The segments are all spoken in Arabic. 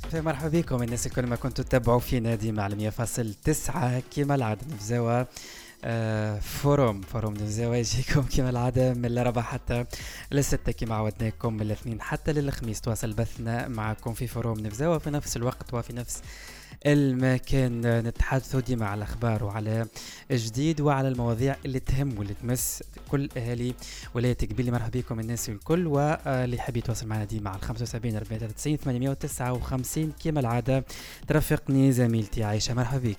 مرحبا بكم الناس الكل ما كنتوا تتابعوا في نادي معلمية فاصل 9 كما العادة نفزاوة. فوروم نفزاوة يجيكم كما العادة من الربع حتى للستة كما عودناكم من الاثنين حتى للخميس. تواصل بثنا معكم في فوروم نفزاوة في نفس الوقت وفي نفس المكان، نتحدثوا ديما على الأخبار وعلى الجديد وعلى المواضيع اللي تهم واللي تمس كل أهالي ولاية قبيلة. مرحبا بكم الناس الكل، واللي يحب يتواصل معنا ديما على 75 94 859 كما العادة ترافقني زميلتي عايشة. مرحبا بك.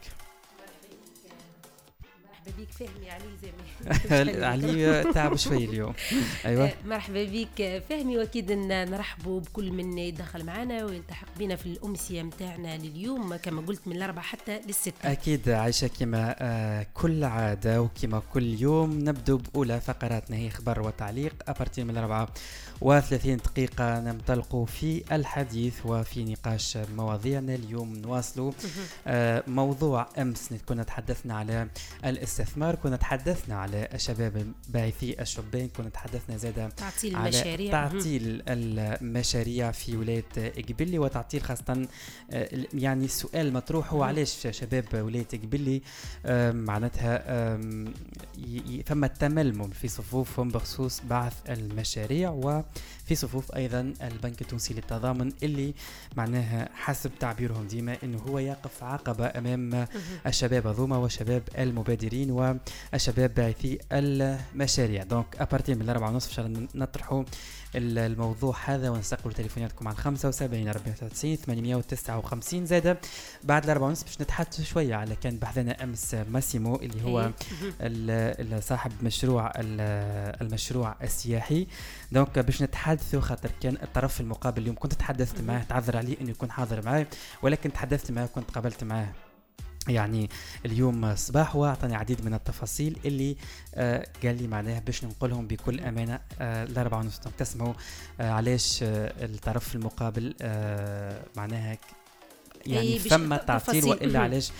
مرحبا بك فهمي علي زميلي علي تعب شوي اليوم. ايوه مرحبا بك فهمي، واكيد نرحبوا بكل من يدخل معنا ويلتحق بنا في الامسيه متاعنا لليوم كما قلت من الاربعه حتى للسته. اكيد عايشه كما كل عاده وكما كل يوم نبدو باولى فقراتنا هي خبر وتعليق ابارتي من 34 دقيقه ننطلقوا في الحديث وفي نقاش مواضيعنا. اليوم نواصلوا موضوع امس كنا تحدثنا على الاستثمار، كنا تحدثنا على الشباب باعثي الشبان، كنا تحدثنا زاده تعطيل على المشاريع تعطيل المشاريع في ولاية قبلي، وتعطيل خاصة يعني السؤال المطروح هو علاش شباب ولاية قبلي معناتها ثم التململ في صفوفهم بخصوص بعث المشاريع وفي صفوف أيضا البنك التونسي للتضامن اللي معناها حسب تعبيرهم ديما إنه هو يقف عقبة أمام الشباب هذوما وشباب المبادرين والشباب باعثي المشاريع. دونك أبارتي من 4:30 إن شاء الله نطرحوا الموضوع هذا ونستقبل تليفوناتكم على 75 94 859 زادة بعد 4:30 باش نتحدث شوية على كان بحثنا أمس ماسيمو اللي هو صاحب مشروع المشروع السياحي. دونك باش نتحدثوا خاطر كان الطرف المقابل اليوم كنت تحدثت معه، تعذر عليه انه يكون حاضر معي ولكن تحدثت معه كنت قابلت معه يعني اليوم صباح واعطاني عديد من التفاصيل اللي قال لي معناها باش ننقلهم بكل امانه. 4:30 تسمعوا علاش الطرف المقابل معناها يعني ثم تعطيل والا علاش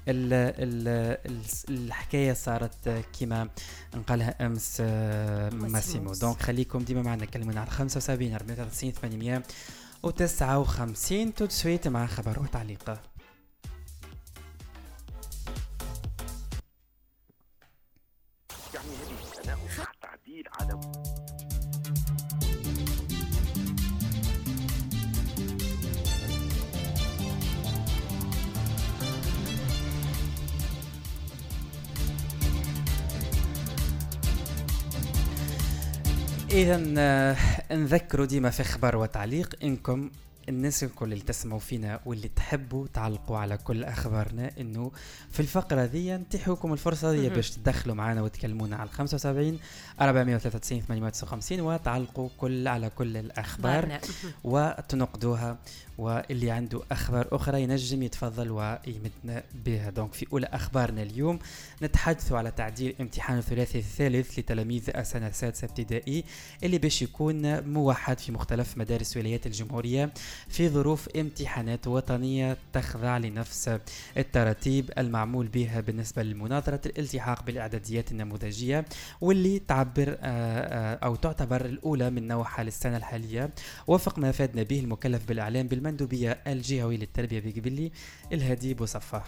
الحكايه صارت كما نقالها امس ماسيمو. دونك خليكم ديما معنا، كلمونا على 75 94 859 تدسويت مع خبر وتعليق. تعديل على إذا نذكروا ديما في خبر وتعليق إنكم الناس الكل اللي تسمعوا فينا واللي تحبوا تعلقوا على كل أخبارنا إنه في الفقرة ذي نتيحوكم الفرصة ذي باش تدخلوا معنا وتكلمونا على 75 493 859 وتعلقوا على كل الأخبار وتنقدوها، واللي عنده أخبار أخرى ينجم يتفضل ويمدنا بها. دونك في أولى أخبارنا اليوم نتحدثوا على تعديل امتحان الثلاثي الثالث لتلاميذ السنة السادسة ابتدائي اللي باش يكون موحد في مختلف مدارس ولايات الجمهورية في ظروف امتحانات وطنية تخضع لنفس الترتيب المعمول بها بالنسبة لمناظرة الالتحاق بالإعداديات النموذجية واللي تعبر أو تعتبر الأولى من نوعها للسنة الحالية وفق ما فادنا به المكلف بالإعلام بالمندوبية الجهوية للتربية بقبلي الهادي بوصفاح.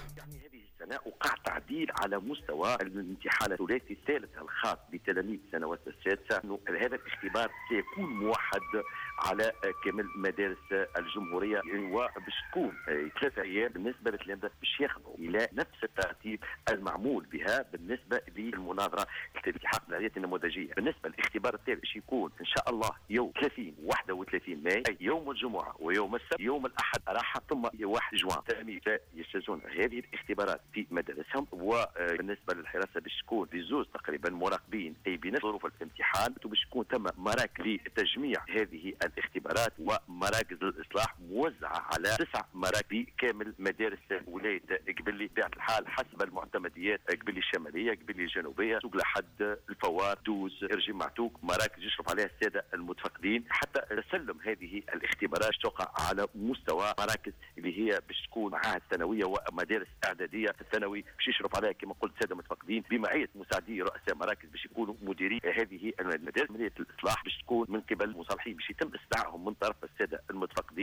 وقع تعديل على مستوى الامتحان الثلاثي الثالث الخاص بتلاميذ السنوات السادسه، انه هذا الاختبار سيكون موحد على كامل مدارس الجمهوريه وباش تكون 3 ايام بالنسبه للتلامذه باش ياخذوا الى نفس الترتيب المعمول بها بالنسبه للمناظره الالتحاق بالإعداديات النموذجيه. بالنسبه للاختبار الثالث باش يكون ان شاء الله يوم 30 31 ماي، اي يوم الجمعه ويوم السبت يوم الاحد راحه ثم 1 جوان. التلاميذ يجتازون هذه الاختبارات في مدارسهم، وبالنسبه للحراسه باش تكون بزوز تقريبا مراقبين اي بنفس ظروف الامتحان، وباش تكون ثم مراكز لتجميع هذه الاختبارات ومراكز الاصلاح موزعه على 9 مراكز بكامل مدارس ولايه قبلي بطبيعه الحال حسب المعتمديات قبلي الشماليه قبلي الجنوبيه سوق لحد الفوار دوز ارجي معتوق، مراكز يشرف عليها الساده المتفقدين حتى تسلم هذه الاختبارات تقع على مستوى مراكز اللي هي باش تكون معاهد ثانويه ومدارس اعداديه في الثانوي باش يشرف عليها كما قلت ساده متفقدين بمعيه مساعدي رؤساء مراكز باش يكونوا مديري هذه المدارس. عمليه الاصلاح باش تكون من قبل المصالحين باش يتم استدعائهم من طرف الساده المتفقدين معلمي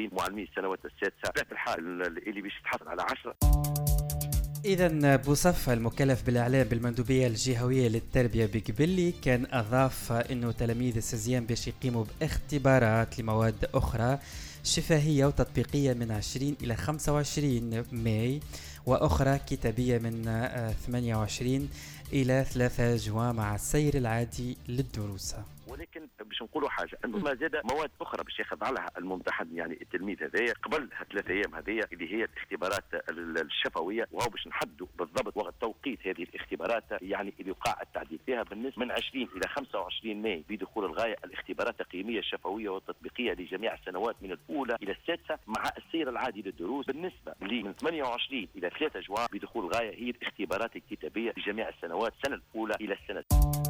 تلاميذ السنوات السادسه بطبيعه الحال اللي باش تحصل على 10. إذا بوصف المكلف بالإعلام بالمندوبية الجهوية للتربية بقبلي كان أضاف أنه تلاميذ السزيان باش يقيموا باختبارات لمواد أخرى شفهية وتطبيقية من 20 إلى 25 ماي، وأخرى كتابية من 28 إلى 3 جوان مع السير العادي للدروس. ولكن باش نقولوا حاجه انه ما زاد مواد اخرى باش ياخذ عليها الممتحن يعني التلميذ هذايا قبل 3 ايام هذيا اللي هي الاختبارات الشفويه، وهو باش نحددوا بالضبط وقت توقيت هذه الاختبارات يعني اللي يقع التعديل فيها بالنسبه من 20 الى 25 ماي بدخول الغايه الاختبارات التقييميه الشفويه والتطبيقيه لجميع السنوات من الاولى الى السادسه مع السير العادي للدروس. بالنسبه من 28 الى 3 جوان بدخول الغايه هي الاختبارات الكتابيه لجميع السنوات السنه الاولى الى السنه.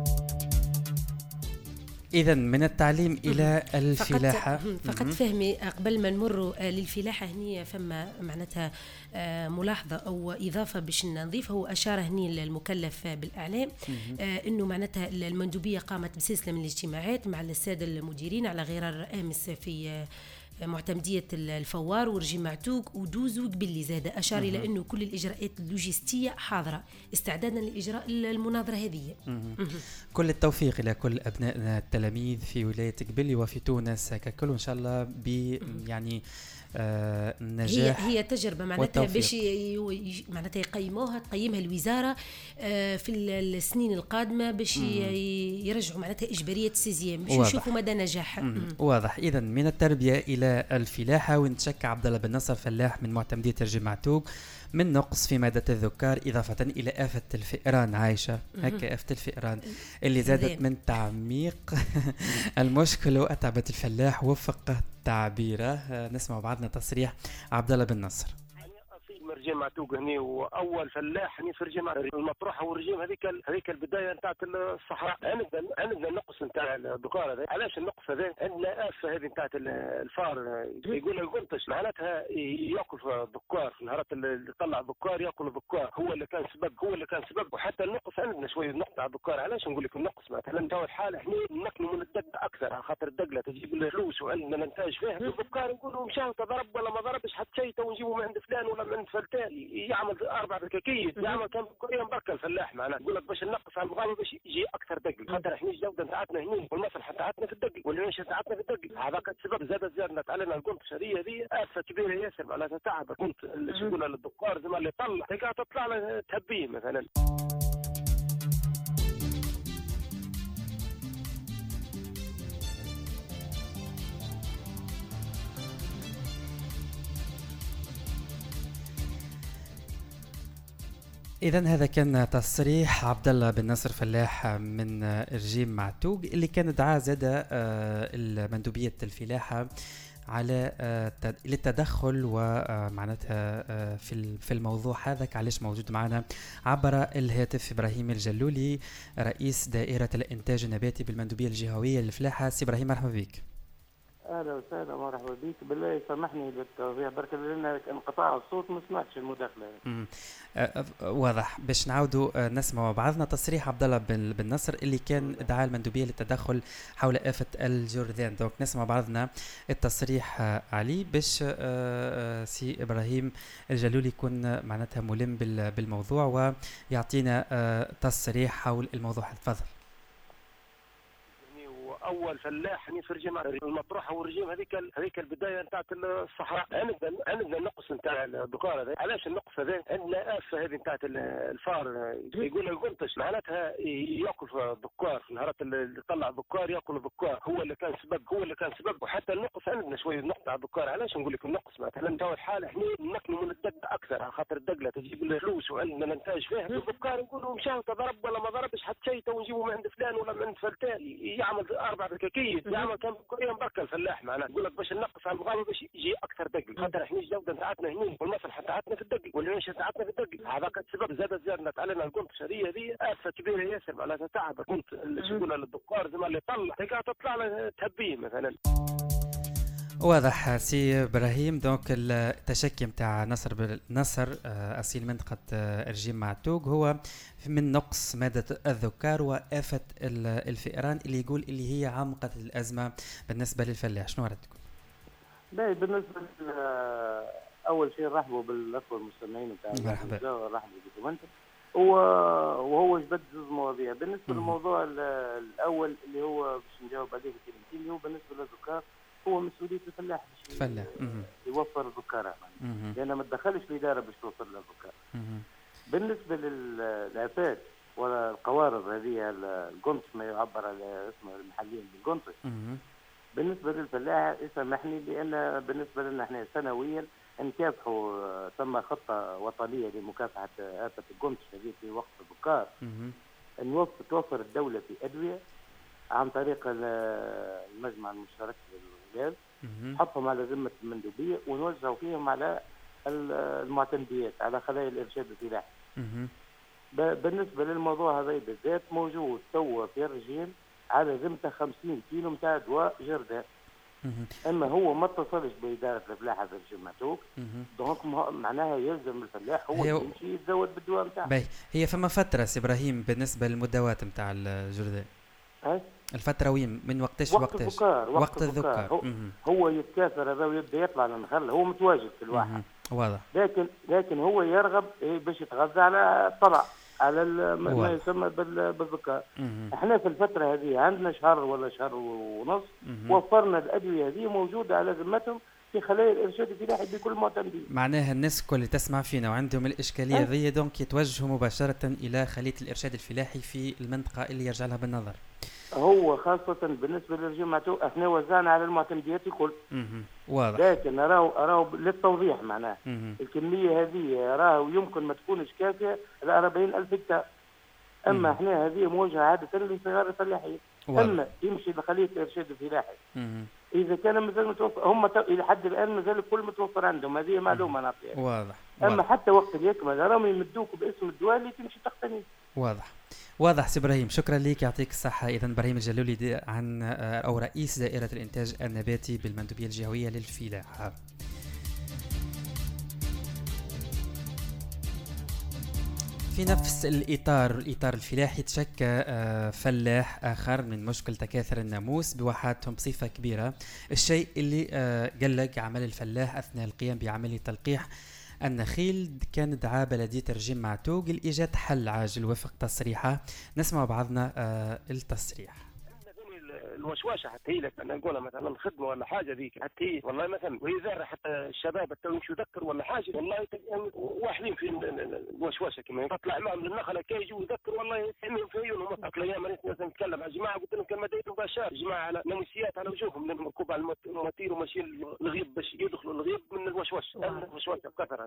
إذا من التعليم إلى الفلاحة فقط فهمي قبل ما نمر للفلاحة هني فما معناتها ملاحظة أو إضافة باش نضيفها. هو أشار هني المكلف بالإعلام أنه معناتها المندوبية قامت بسلسلة من الاجتماعات مع السادة المديرين على غرار أمس في معتمدية الفوار ورجي معتوق ودوزو قبلي. زاد أشار إلى أنه كل الإجراءات اللوجستية حاضرة استعدادا لإجراء المناظرة هذه. كل التوفيق إلى كل أبنائنا التلاميذ في ولاية قبلي وفي تونس ككل، وإن شاء الله يعني النجاح. هي تجربة معناتها باش معناتها تقيمها الوزارة في السنين القادمة باش يرجعوا معناتها إجبارية السيزيام باش نشوفوا مدى نجاحها. واضح. إذا من التربية إلى الفلاحة، ونتشكى عبد الله بن نصر فلاح من معتمدية رجي معتوق من نقص في مادة الذكار إضافة إلى آفة الفئران. عايشة هكا آفة الفئران اللي زادت من تعميق المشكل وأتعبت الفلاح وفق تعبيره. نسمع بعضنا تصريح عبد الله بن نصر. رجيم معتوق هني واول فلاح هني في رجيم المطروحه والرجيم هذيك البدايه نتاع الصحراء. عندنا النقص نتاع الذكار هذا. علاش النقص هذا؟ عندنا افه هذه نتاع الفار يقول القنطش معناتها ياكل في الذكار في النهارات اللي طلع الذكار ياكل الذكار، هو اللي كان سبب. وحتى النقص عندنا شويه نقص على الذكار. علاش نقول لك النقص؟ مثلا تو الحاله احنا ناكلوا من الدقه اكثر على خاطر الدقه تجيب لنا فلوس وعندنا ننتاج فيها. الذكار نقولوا مشى ضرب ولا ما ضربش حتى شيء، تو نجيبوا من عند فلان ولا من عند يعمل 4 دكاكيت يعمل كم كوريا مبركه الفلاح معناه. يقول لك باش نقص على المغامره باش يجي اكثر دقل خاطر احنا الجوده نتاعتنا هنا والمصلحه نتاعتنا في الدقل والعيشه نتاعتنا في الدقل. هذاك السبب زادت علينا القنطش هذه آفة كبيره ياسر معناتها تعبت. كنت شو نقول للدكار زي ما اللي طلع تطلع له تهبيه مثلا. إذا هذا كان تصريح عبد الله بن نصر فلاح من رجيم معتوق اللي كان دعا زاد المندوبية الفلاحة على للتدخل ومعناتها في الموضوع هذا. علاش موجود معنا عبر الهاتف إبراهيم الجلولي رئيس دائرة الإنتاج النباتي بالمندوبية الجهوية للفلاحة. سي إبراهيم مرحبا بك. اهلا وسهلا مرحبا بك. بالله سامحني بالتوضيح برك لان انقطاع الصوت ما سمعتش المداخله. واضح. باش نعاودوا نسمع مع بعضنا تصريح عبد الله بن نصر اللي كان دعا المندوبيه للتدخل حول آفة الجرذان. دونك نسمع بعضنا التصريح علي باش سي ابراهيم الجلولي يكون معناتها ملم بالموضوع ويعطينا تصريح حول الموضوع. تفضل. اول فلاح هني في رجيم المطروحه والرجيم هذيك البدايه نتاع الصحراء. عندنا النقص نتاع الذكار هذا. علاش النقص هذا؟ عندنا افه هذه نتاع الفار يقول القنطش معناتها ياكل في الذكار في النهارات اللي طلع الذكار ياكل الذكار، هو اللي كان سبب. وحتى النقص عندنا شويه نقص على الذكار. علاش نقول لك النقص؟ مثلا تو الحاله احنا ناكلوا من الدقه اكثر على خاطر الدقه تجيب لنا فلوس وعندنا ننتاج فيها. الذكار نقولوا مشى ضرب ولا ما ضربش حتى شيء، تو نجيبوا من عند فلان ولا من عند فلان يعمل 4 دكاكيت يعمل كم كوريا مبركه الفلاح معناه. يقول لك باش نقص على المغامره باش يجي اكثر دقل خاطر احنا الجوده نتاعتنا هنا والمصلحه نتاعتنا في الدقل والعيشه نتاعتنا في الدقل. هذاك السبب زادت علينا القنطش هذه آفة كبيره ياسر معناتها تعبت. كنت شو نقول للدكار زي ما اللي تطلع له تهبيه مثلا. واضح سي ابراهيم. دونك التشكي نتاع نصر اصيل منطقه رجيم معتوق هو من نقص ماده الذكار وآفة الفئران اللي يقول اللي هي عمقت الازمه بالنسبه للفلاح. شنو ردكم؟ بالنسبه اول شيء رحبوا بالاخوه المستمعين بتاعنا. مرحبا. رحبوا بكم انتم. وهو جبد زوج مواضيع. بالنسبه للموضوع الاول اللي هو باش نجاوب عليه بكلمتين، اللي هو بالنسبه للذكار، هو مسؤوليه الفلاح باش يوفر الذكار، لان ما تدخلش الاداره باش توفر للذكار. بالنسبه للافات والقوارض هذه القنص، ما يعبر على اسمه المحليين بالقنص، بالنسبه للفلاح يسامحني، لان بالنسبه لنا احنا سنويا نكافحوا، ثم خطه وطنيه لمكافحه آفة القنص هذه في وقت الذكار. توفر الدوله في ادويه عن طريق المجمع المشترك للغاز، نحطهم على ذمه المندوبيه ونوزعوا فيهم على المعتمديات، على خلايا الارشاد الفلاحي. بالنسبه للموضوع هذا بالذات، موجود توا في الرجيم على ذمته 50 كيلو نتاع دواء جرداء. اما هو ما اتصلش باداره الفلاحه في الرجيم معتوق، دونك معناها يلزم الفلاح هو يمشي يتزود بالدواء نتاعه. هي فما فتره سي ابراهيم بالنسبه للمداوات نتاع الجرداء، الفتره وين من وقتاش وقتاش؟ وقت الذكار. هو يتكاثر هذا ويبدا يطلع للنخل، هو متواجد في الواحد. واضح. لكن هو يرغب باش يتغذى على الطلع، على ما يسمى بالذكار. احنا في الفتره هذه عندنا شهر ولا شهر ونص وفرنا الادويه هذه موجوده على ذمتهم في خلايا الارشاد الفلاحي بكل معتمدين. معناها الناس كل اللي تسمع فينا وعندهم الاشكاليه ذي دونك يتوجهوا مباشره الى خليه الارشاد الفلاحي في المنطقه اللي يرجع لها بالنظر. هو خاصه بالنسبه للرجيم معتوق احنا وزعنا على المعتمديات الكل. واضح. لكن راهو للتوضيح معناه الكميه هذه راهو يمكن ما تكونش كافيه ل 40,000 هكتار. اما احنا هذه موجهه عاده لصغار الفلاحين. اما يمشي لخليه الارشاد الفلاحي. اذا كان مازال متوفر، هم الى حد الان مازال الكل متوفر عندهم، هذه معلومه نعطيها. واضح. اما حتى وقت يكمل راهم يمدوك باسم الدواء اللي تمشي تقتنيه. واضح سي ابراهيم، شكرا لك، يعطيك الصحه. اذا ابراهيم الجلولي عن او رئيس دائره الانتاج النباتي بالمندوبيه الجهويه للفلاحه. في نفس الإطار الفلاحي تشكى فلاح آخر من مشكل تكاثر الناموس بواحاتهم بصفة كبيرة، الشيء اللي قلق عمل الفلاح أثناء القيام بعملية تلقيح النخيل. كان دعا بلدية الرجيم معتوق لإيجاد حل عاجل وفق تصريحه. نسمع بعضنا التصريح. الوشوشه حتى هي لك انا نقولها مثلا خدمه ولا حاجه ذيك، حتى هي والله مثلا ويزار حتى الشباب تو يمشوا يذكر ولا حاجه، والله واحدين في الوشوشه كما تطلع معهم للنخله كي يجوا يذكر، والله يسميهم في عيونهم. اكل ايام مثلا نتكلم على جماعه قلت لهم كلمه ديتهم بشار جماعه على ناموسيات على وجوههم، لانهم ركوب على المواتير وماشيين الغيب باش يدخلوا الغيب من الوشوشه. الوشوشه كثرت.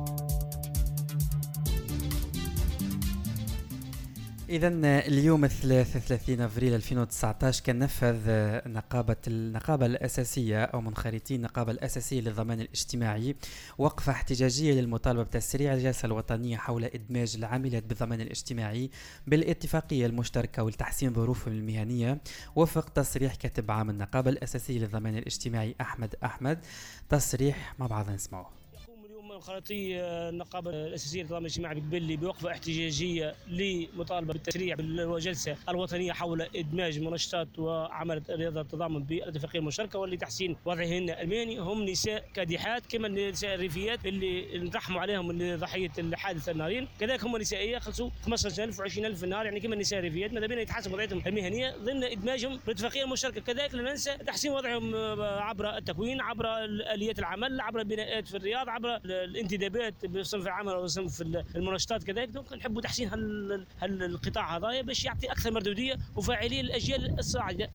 إذا اليوم 33 أفريل 2019 كان نفذ النقابة الأساسية أو منخرطي النقابة الأساسية للضمان الاجتماعي وقفة احتجاجية للمطالبة بتسريع الجلسة الوطنية حول إدماج العاملات بالضمان الاجتماعي بالاتفاقية المشتركة ولتحسين ظروفهم المهنية وفق تصريح كاتب عام النقابة الأساسية للضمان الاجتماعي أحمد. تصريح مع بعض نسمعه. منخرطي النقابة الأساسية للضمان الاجتماعي بقبلي بوقفة احتجاجية لمطالبة بالتسريع بالجلسة الوطنية حول إدماج منشطات وعمل رياضة التضامن بالاتفاقية المشتركة واللي وضعهن المهني. هم نساء كادحات كما النساء الريفيات اللي نرحموا عليهم اللي ضحية الحادث النارين، كذلك هم نسائية خلصوا 15,000 و20,000 في النهار، يعني كما النساء الريفيات ماذا بينا يتحسن وضعيتهم المهنية ضمن إدماجهم بالاتفاقية المشتركة. كذلك لا ننسى تحسين وضعهم عبر التكوين، عبر آليات العمل، عبر البناءات في الرياض، عبر الانتدابات بصنف العمل وصنف المنشطات. كذلك دونك نحبوا تحسين القطاع هذا باش يعطي اكثر مردوديه وفاعليه للاجيال الصاعده.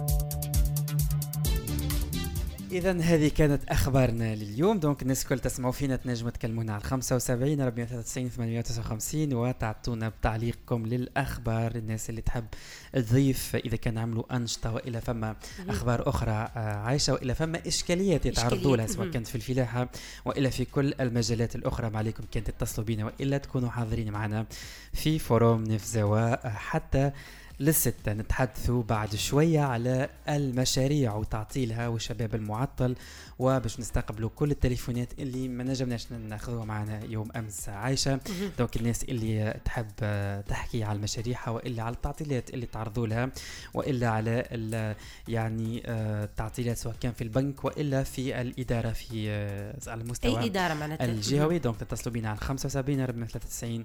إذا هذه كانت أخبارنا لليوم. دونك الناس الكل تسمعوا فينا تنجموا تكلمونا على 75 493 859 وتعطونا بتعليقكم للأخبار. الناس اللي تحب تضيف إذا كان عملوا أنشطة وإلا فما أخبار أخرى عايشة وإلا فما إشكاليات يتعرضوا لها سواء كانت في الفلاحة وإلا في كل المجالات الأخرى، ما عليكم كان تتصلوا بينا وإلا تكونوا حاضرين معنا في فوروم نفزوا حتى لست نتحدثوا بعد شوية على المشاريع وتعطيلها والشباب المعطل، وباش نستقبلوا كل التليفونات اللي ما نجمناش ناخذوها معنا يوم أمس عايشة. دونك الناس اللي تحب تحكي على المشاريع وإلا على التعطيلات اللي تعرضوا لها، وإلا على يعني التعطيلات سواء كان في البنك وإلا في الإدارة في على المستوى أي إدارة معناتها الجهوي. دونك تتصلوا بنا على 75 493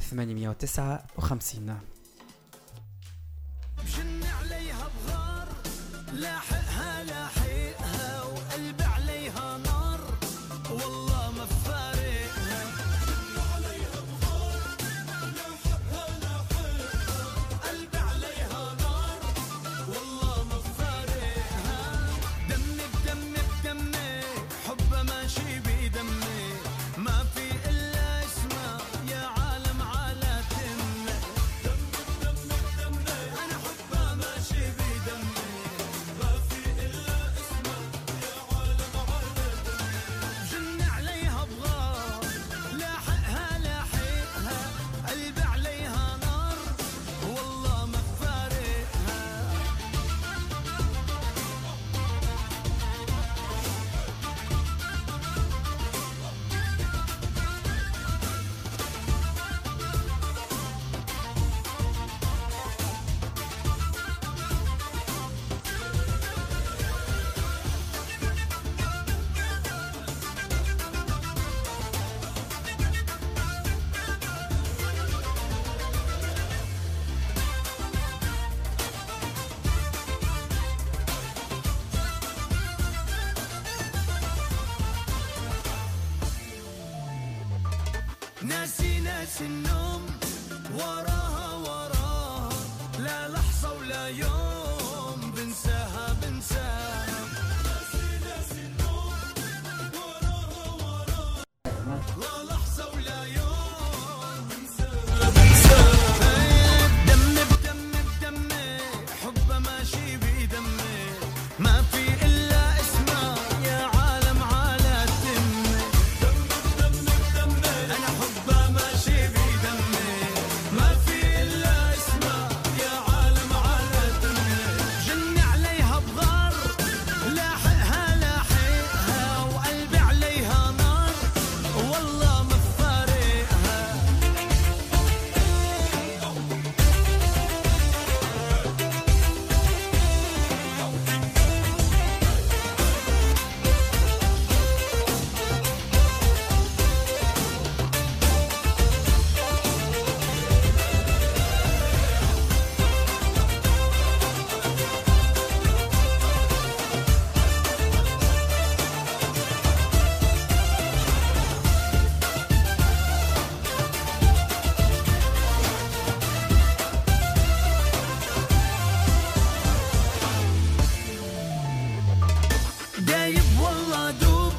859. بجن عليها بغار لاحقها لاحقها وقلب عليها نار والله ما فارقها. عليها بغار لاحقها لاحقها قلب عليها نار والله ما فارقها. دمي بدمي بدمي حبها ماشي بدمي ما في إلا اسمها يا عالم على تمي. أنا حبها ماشي بدمي ما في إلا اسمها يا عالم على تمي. جن عليها بغار لاحقها لاحقها قلب عليها نار والله ما فارقها. ناسي النوم وراها وراها لا لحظة ولا يوم بنساها ناسي النوم وراها وراها لا لحظة ولا يوم بنساها. دمي بدمي بدمي حبها ماشي بدمي ما في إلا اسمها يا عالم على تمي. أنا حبها ماشي بدمي ما في إلا اسمها يا عالم على تمي. جني عليها بغار لاحقها لاحقها وقلبي عليها نار والله ما فارقها. دايب والله دوب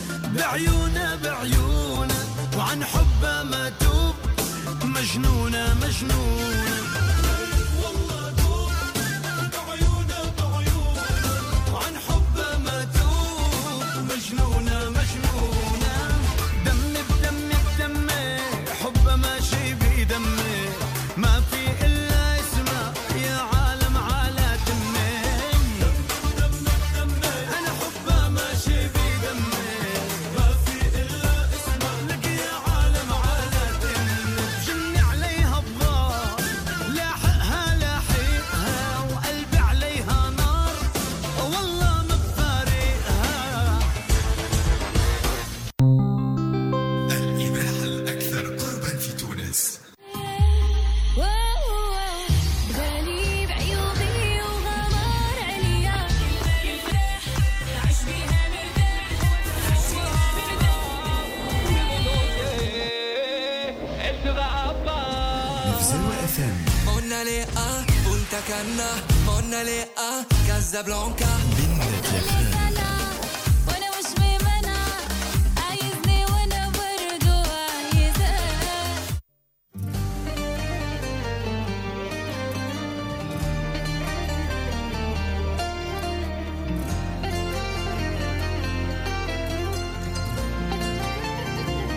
بعيونه وعن حبه ما توب مجنونة والله دوب بعيونه وعن حبه ما توب مجنونة. دمي بدمي بدمي حبه ماشي بدمي ما في إلا اسمها يا عالم على تمي. أنا حبها ماشي بدمي ما في إلا اسمها لك يا عالم على تمي. جني عليها بغار لاحقها لاحقها وقلبي عليها نار والله ما بفارقها. الإذاعة الأكثر قربا في تونس. غالي بعيوبي وغمار عليا يفرح عيش بيها مرتاح نفزوة FM. Monalea, Punta Cana, Monalea, Casablanca. بنت لفان. وانا مش بمنع عايزني وانا برضو عايزاه.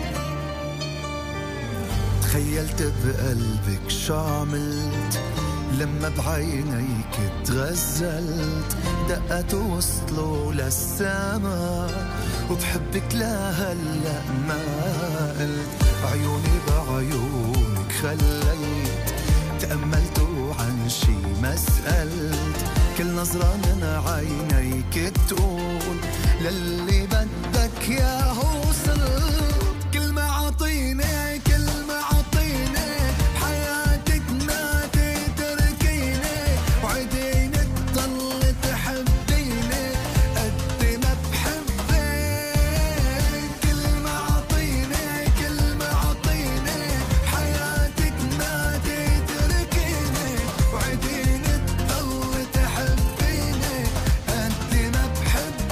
تخيلت بقلبك شو عملت لما بعينيك تغزلت دقت وصلوا للسما وبحبك لهلا ما قلت عيوني بعيونك خليت تأملت وعن شي ما سألت كل نظرة من عينيك تقول للي بدك ياهو وصلت كلمة عطيني كلمة عطيني بحياتك ما تتركيني وعديني تضل تحبيني قد ما بحبك كلمة عطيني كلمة عطيني بحياتك ما تتركيني وعديني تضل تحبيني قد ما بحبك.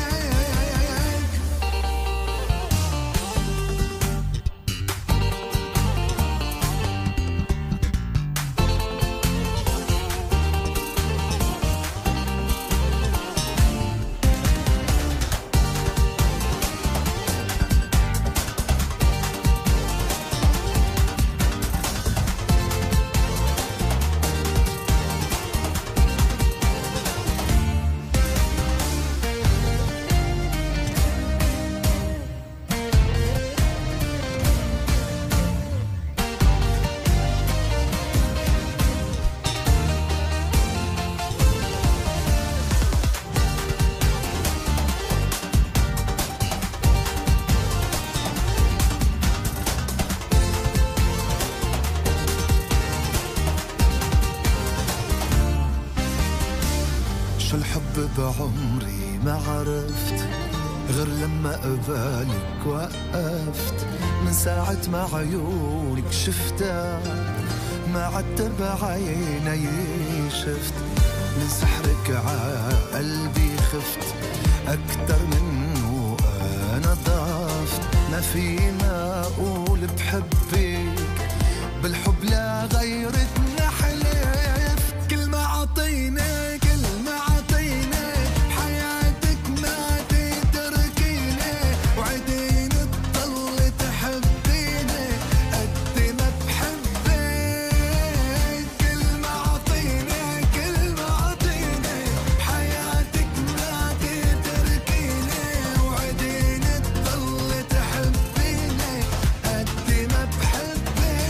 شو الحب بعمري ما عرفت غير لما قبالك وقفت من ساعة ما عيونك شفتها ما عدت بعيني شفت من سحرك عقلبي خفت أكتر منه أنا ضعفت ما فينا أقول بحبك بالحب لا غيرك نحلف كلمة عطيني كلمة عطيني بحياتك ما تتركيني وعديني تضل تحبيني قد ما بحبك كلمة عطيني كلمة عطيني بحياتك ما تتركيني وعديني تضل تحبيني قد ما بحبك.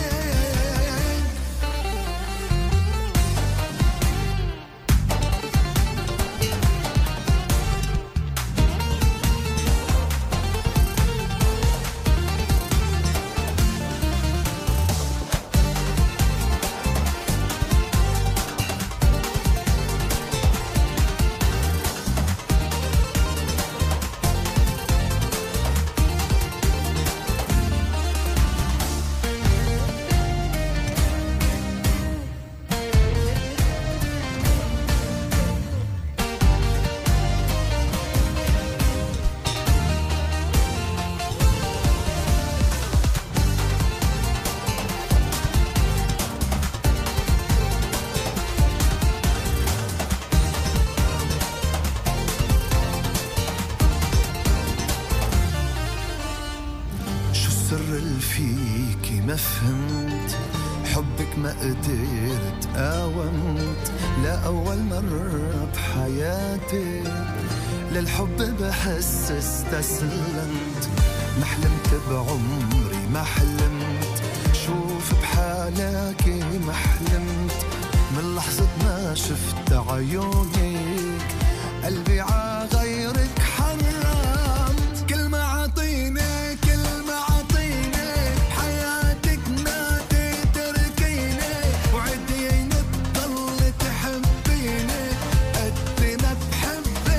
شو السر اللي فيكي ما فهمت حبك ما قدرت قاومت لا أول مرة بحياتي للحب بحس استسلمت ما حلمت بعمري ما حلمت شوف بحالك ما حلمت من لحظة ما شفت عيونك قلبي عغيرك حرمت كلمة عطيني كلمة عطيني بحياتك ما تتركيني وعديني تضل تحبيني قد ما بحبك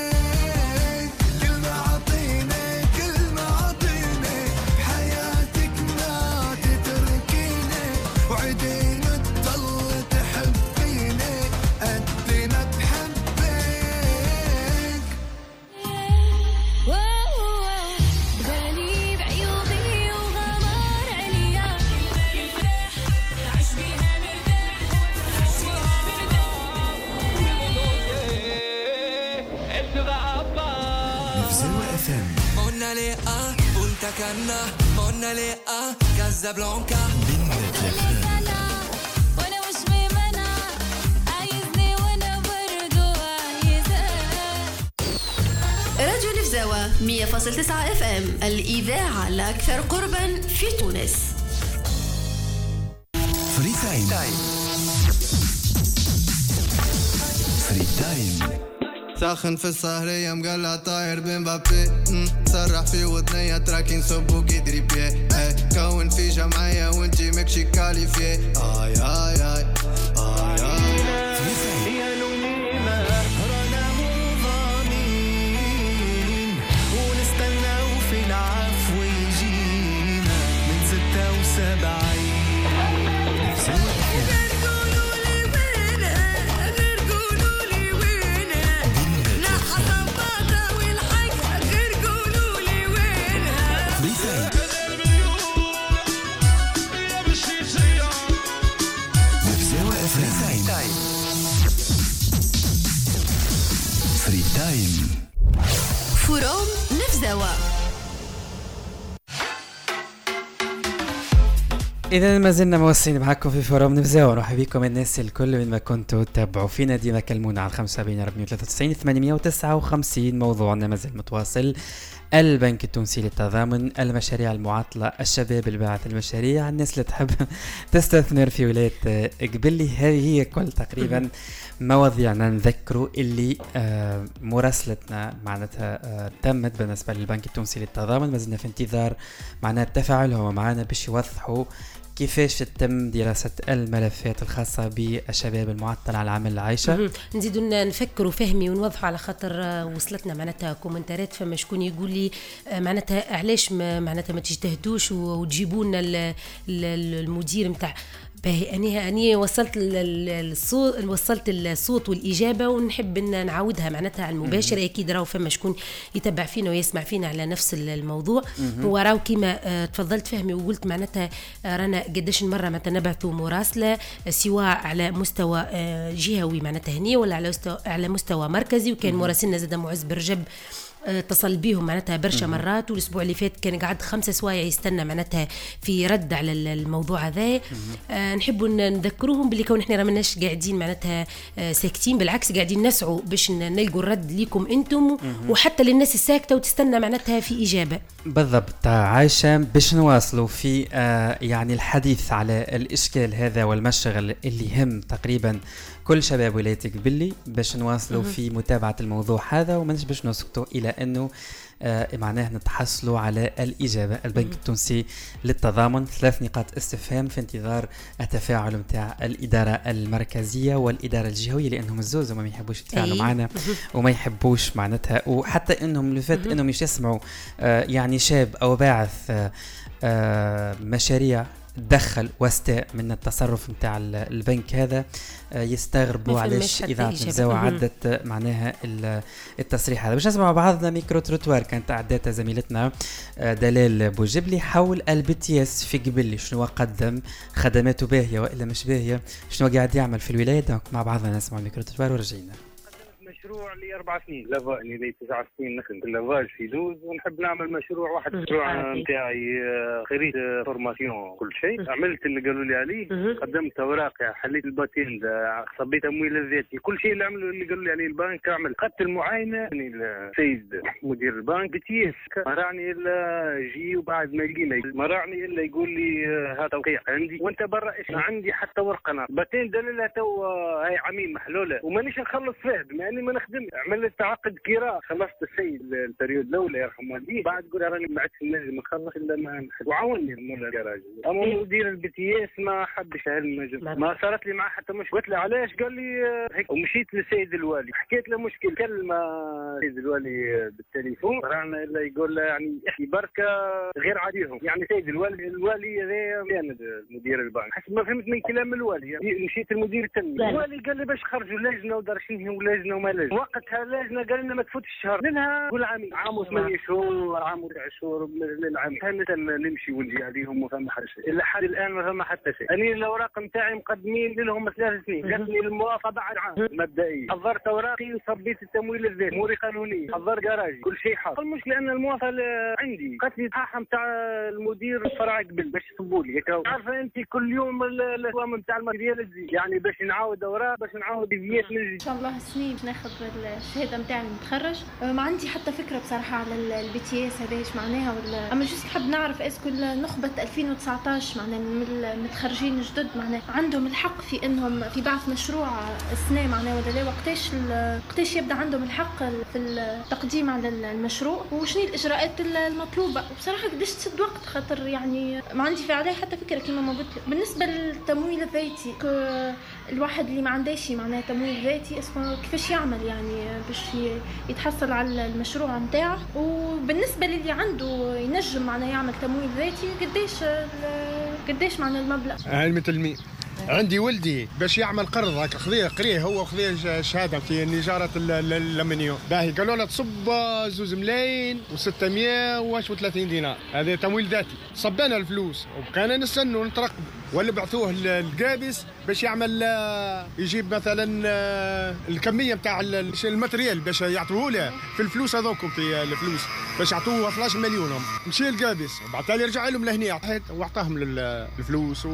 كلمة عطيني كلمة عطيني بحياتك ما تتركيني وعديني تضل تحبيني قد ما بحبك. غالي بعيوبي وغمار عليا عيش بيها مرتاح عيش بيها مرتاح نفزاوة FM Mónale a Punta Cana, mónale a Casablanca. بنت لفان وانا وش بمنع 100.9 FM الإذاعة الأكثر قربا في تونس. فري تايم. فري تايم. ساخن في السهرية مقلع طاير بين بابي سرح في وطنية تراكين صبو قدري بيه كون في جمعية وانتي مكشي كاليفيه آي آي آي آي آي يا لونينا رانا مضامين ونستناو في العفو يجينا من 76. فري تايم. فروم نفزاوة. إذا ما زلنا موصلين معكم في فروم نفزاوة. نرحب بكم الناس الكل وين ما كنتوا تتابعوا فينا ديما كلمونا على 75 859. موضوعنا ما زال متواصل. البنك التونسي للتضامن، المشاريع المعطلة، الشباب الباعث المشاريع، الناس اللي تحب تستثمر في ولاية قبلي. هذه هي كل تقريبا مواضيعنا. نذكروا اللي مراسلتنا معناتها تمت بالنسبة للبنك التونسي للتضامن. ما زلنا في انتظار معناتها تفاعلهم معنا باش يوضحوا كيفاش تتم دراسة الملفات الخاصة بالشباب المعطل على عمل العيشة. نزيدوا نفكروا فهمي ونوضحوا على خاطر وصلتنا معناتها كومنتارات. فما شكون يقول لي معناتها علاش معناتها ما تجتهدوش وتجيبوا لنا المدير نتاع باهي. أني وصلت الصوت والإجابة ونحب أن نعاودها معناتها على المباشر. أكيد راهو فما شكون يتبع فينا ويسمع فينا على نفس الموضوع. وراو كيما تفضلت فهمي وقلت معناتها رانا قداش مرة معناتها نبعثوا مراسلة سواء على مستوى جهوي معناتها هني ولا على مستوى مركزي. وكان مراسلنا زاد معز برجب اتصل بيهم معناتها برشا مرات. والاسبوع اللي فات كان قاعد 5 سوايع يستنى معناتها في رد على الموضوع هذا. نحبوا نذكروهم باللي كون احنا رمناش قاعدين معناتها ساكتين، بالعكس قاعدين نسعوا باش نلقوا الرد ليكم انتم وحتى للناس الساكته وتستنى معناتها في اجابه. بالضبط عايشة. باش نواصلوا في يعني الحديث على الاشكال هذا والمشغل اللي يهم تقريبا كل شباب ولاية قبلي، باش نواصلوا في متابعة الموضوع هذا ومنش باش نسكتوا إلى أنه معناه نتحصلوا على الإجابة. البنك التونسي للتضامن 3 نقاط استفهام في انتظار التفاعل متاع الإدارة المركزية والإدارة الجهوية، لأنهم الزوز وما يحبوش يتفاعلوا معنا وما يحبوش معناتها، وحتى أنهم لفت أنهم مش يسمعوا يعني شاب أو باعث مشاريع دخل واستاء من التصرف متاع البنك هذا يستغربوا علاش إذاعة نفزاوة عدت معناها التصريح هذا. باش نسمع بعضنا ميكرو تروتوار كانت أعدتها زميلتنا دلال بوجبلي حول الBTS في قبلي، شنو قدم، خدماته باهية وإلا مش باهية، شنو قاعد يعمل في الولاية. دونك مع بعضنا نسمع ميكرو تروتوار ورجعنا. مشروع لي 4 سنين يعني لي 9 سنين نخدم في اللافاج في دوز، ونحب نعمل مشروع واحد. المشروع نتاعي خريج فورماسيون كل شيء، عملت اللي قالوا لي عليه، قدمت اوراق، حليت الباتين، صبيت امويل الذاتي، كل شيء اللي عملوا اللي قالوا لي عليه البنك عمل. قدت المعاينه يعني السيد مدير البنك BTS ما راني الا جي وبعد ما لقينا ما راني الا يقول لي ها توقيع عندي وانت برا ايش عندي حتى ورقه انا باتين دليلها تو هاي عميم محلوله ومانيش نخلص فيه بما اني ما نخدم. عملت عقد كراء، خلصت السيد البريود الاولى يرحم والديه، بعد قول راني ما عدتش نجم نخلص الا ما وعاوني مولا الجراج. اما مدير الBTS ما حبش هالمجال، ما صارت لي معاه حتى مش. قلت له علاش؟ قال لي هيك. ومشيت للسيد الوالي حكيت له مشكل، كلمه السيد الوالي بالتليفون رانا الا يقول له يعني احكي بركه غير عليهم، يعني سيد الوالي هذا كان مدير البنك حسب ما فهمت من كلام الوالي. يعني مشيت المدير التنميه، الوالي قال لي باش خرجوا لجنه ودرشنهم ولجنه وما لجنه. وقتها اللجنه قال لنا ما تفوتش الشهر، منها قول عام و8 شهور، عام و9 شهور للعام. كانت نمشي ونجي عليهم وفما حاجه الا حد الان ما فما حتى شيء. انا الاوراق نتاعي مقدمين لهم 3 سنين، جاتني الموافقه بعد عام مبدئيا. حضرت اوراقي وصبيت التمويل الذاتي، اموري قانونيه، حضرت جراجي، كل شيء حاضر. المشكله ان الموافقه عندي قالت لي صحاح نتاع المدير الفرع قبل باش يصبوا لي. عارفه انت كل يوم الاسوام نتاع الماتيريال تزيد، يعني باش نعاود اوراق باش نعاود ديفيات من ان شاء الله سنين ناخذ الشهاده نتاعي المتخرج. ما عندي حتى فكره بصراحه على البي تي اس هذا ايش معناها، ولا اما جست حاب نعرف اسكو نخبه 2019 معناها المتخرجين الجدد معناها عندهم الحق في انهم في بعث مشروع السنه معناها ولا لا، وقتاش يبدا عندهم الحق في التقديم على المشروع، وشنو الاجراءات المطلوبه. وبصراحه قداش تسد وقت خاطر يعني ما عندي في عليه حتى فكره كما ما قلت. بالنسبه للتمويل الذاتي الواحد اللي ما عندهش معناها تمويل ذاتي اسمه كيفاش يعمل يعني باش يتحصل على المشروع نتاعه، وبالنسبه للي عنده ينجم معناها يعمل تمويل ذاتي قداش معناها المبلغ. علمة المي عندي ولدي باش يعمل قرض هكا قريه هو شهاده في نجاره الالمنيوم باهي، قالوا له تصب 2 ملايين و630 دينار، هذا تمويل ذاتي. صبنا الفلوس وبقينا نستنوا نترقب، ولا بعثوه للقابس باش يعمل يجيب مثلا الكميه نتاع الماتريال باش يعطوه له في الفلوس هذوك، في الفلوس باش يعطوه 12 مليون. مشي القابس وبعد تالي رجع لهم لهنا واعطاهم الفلوس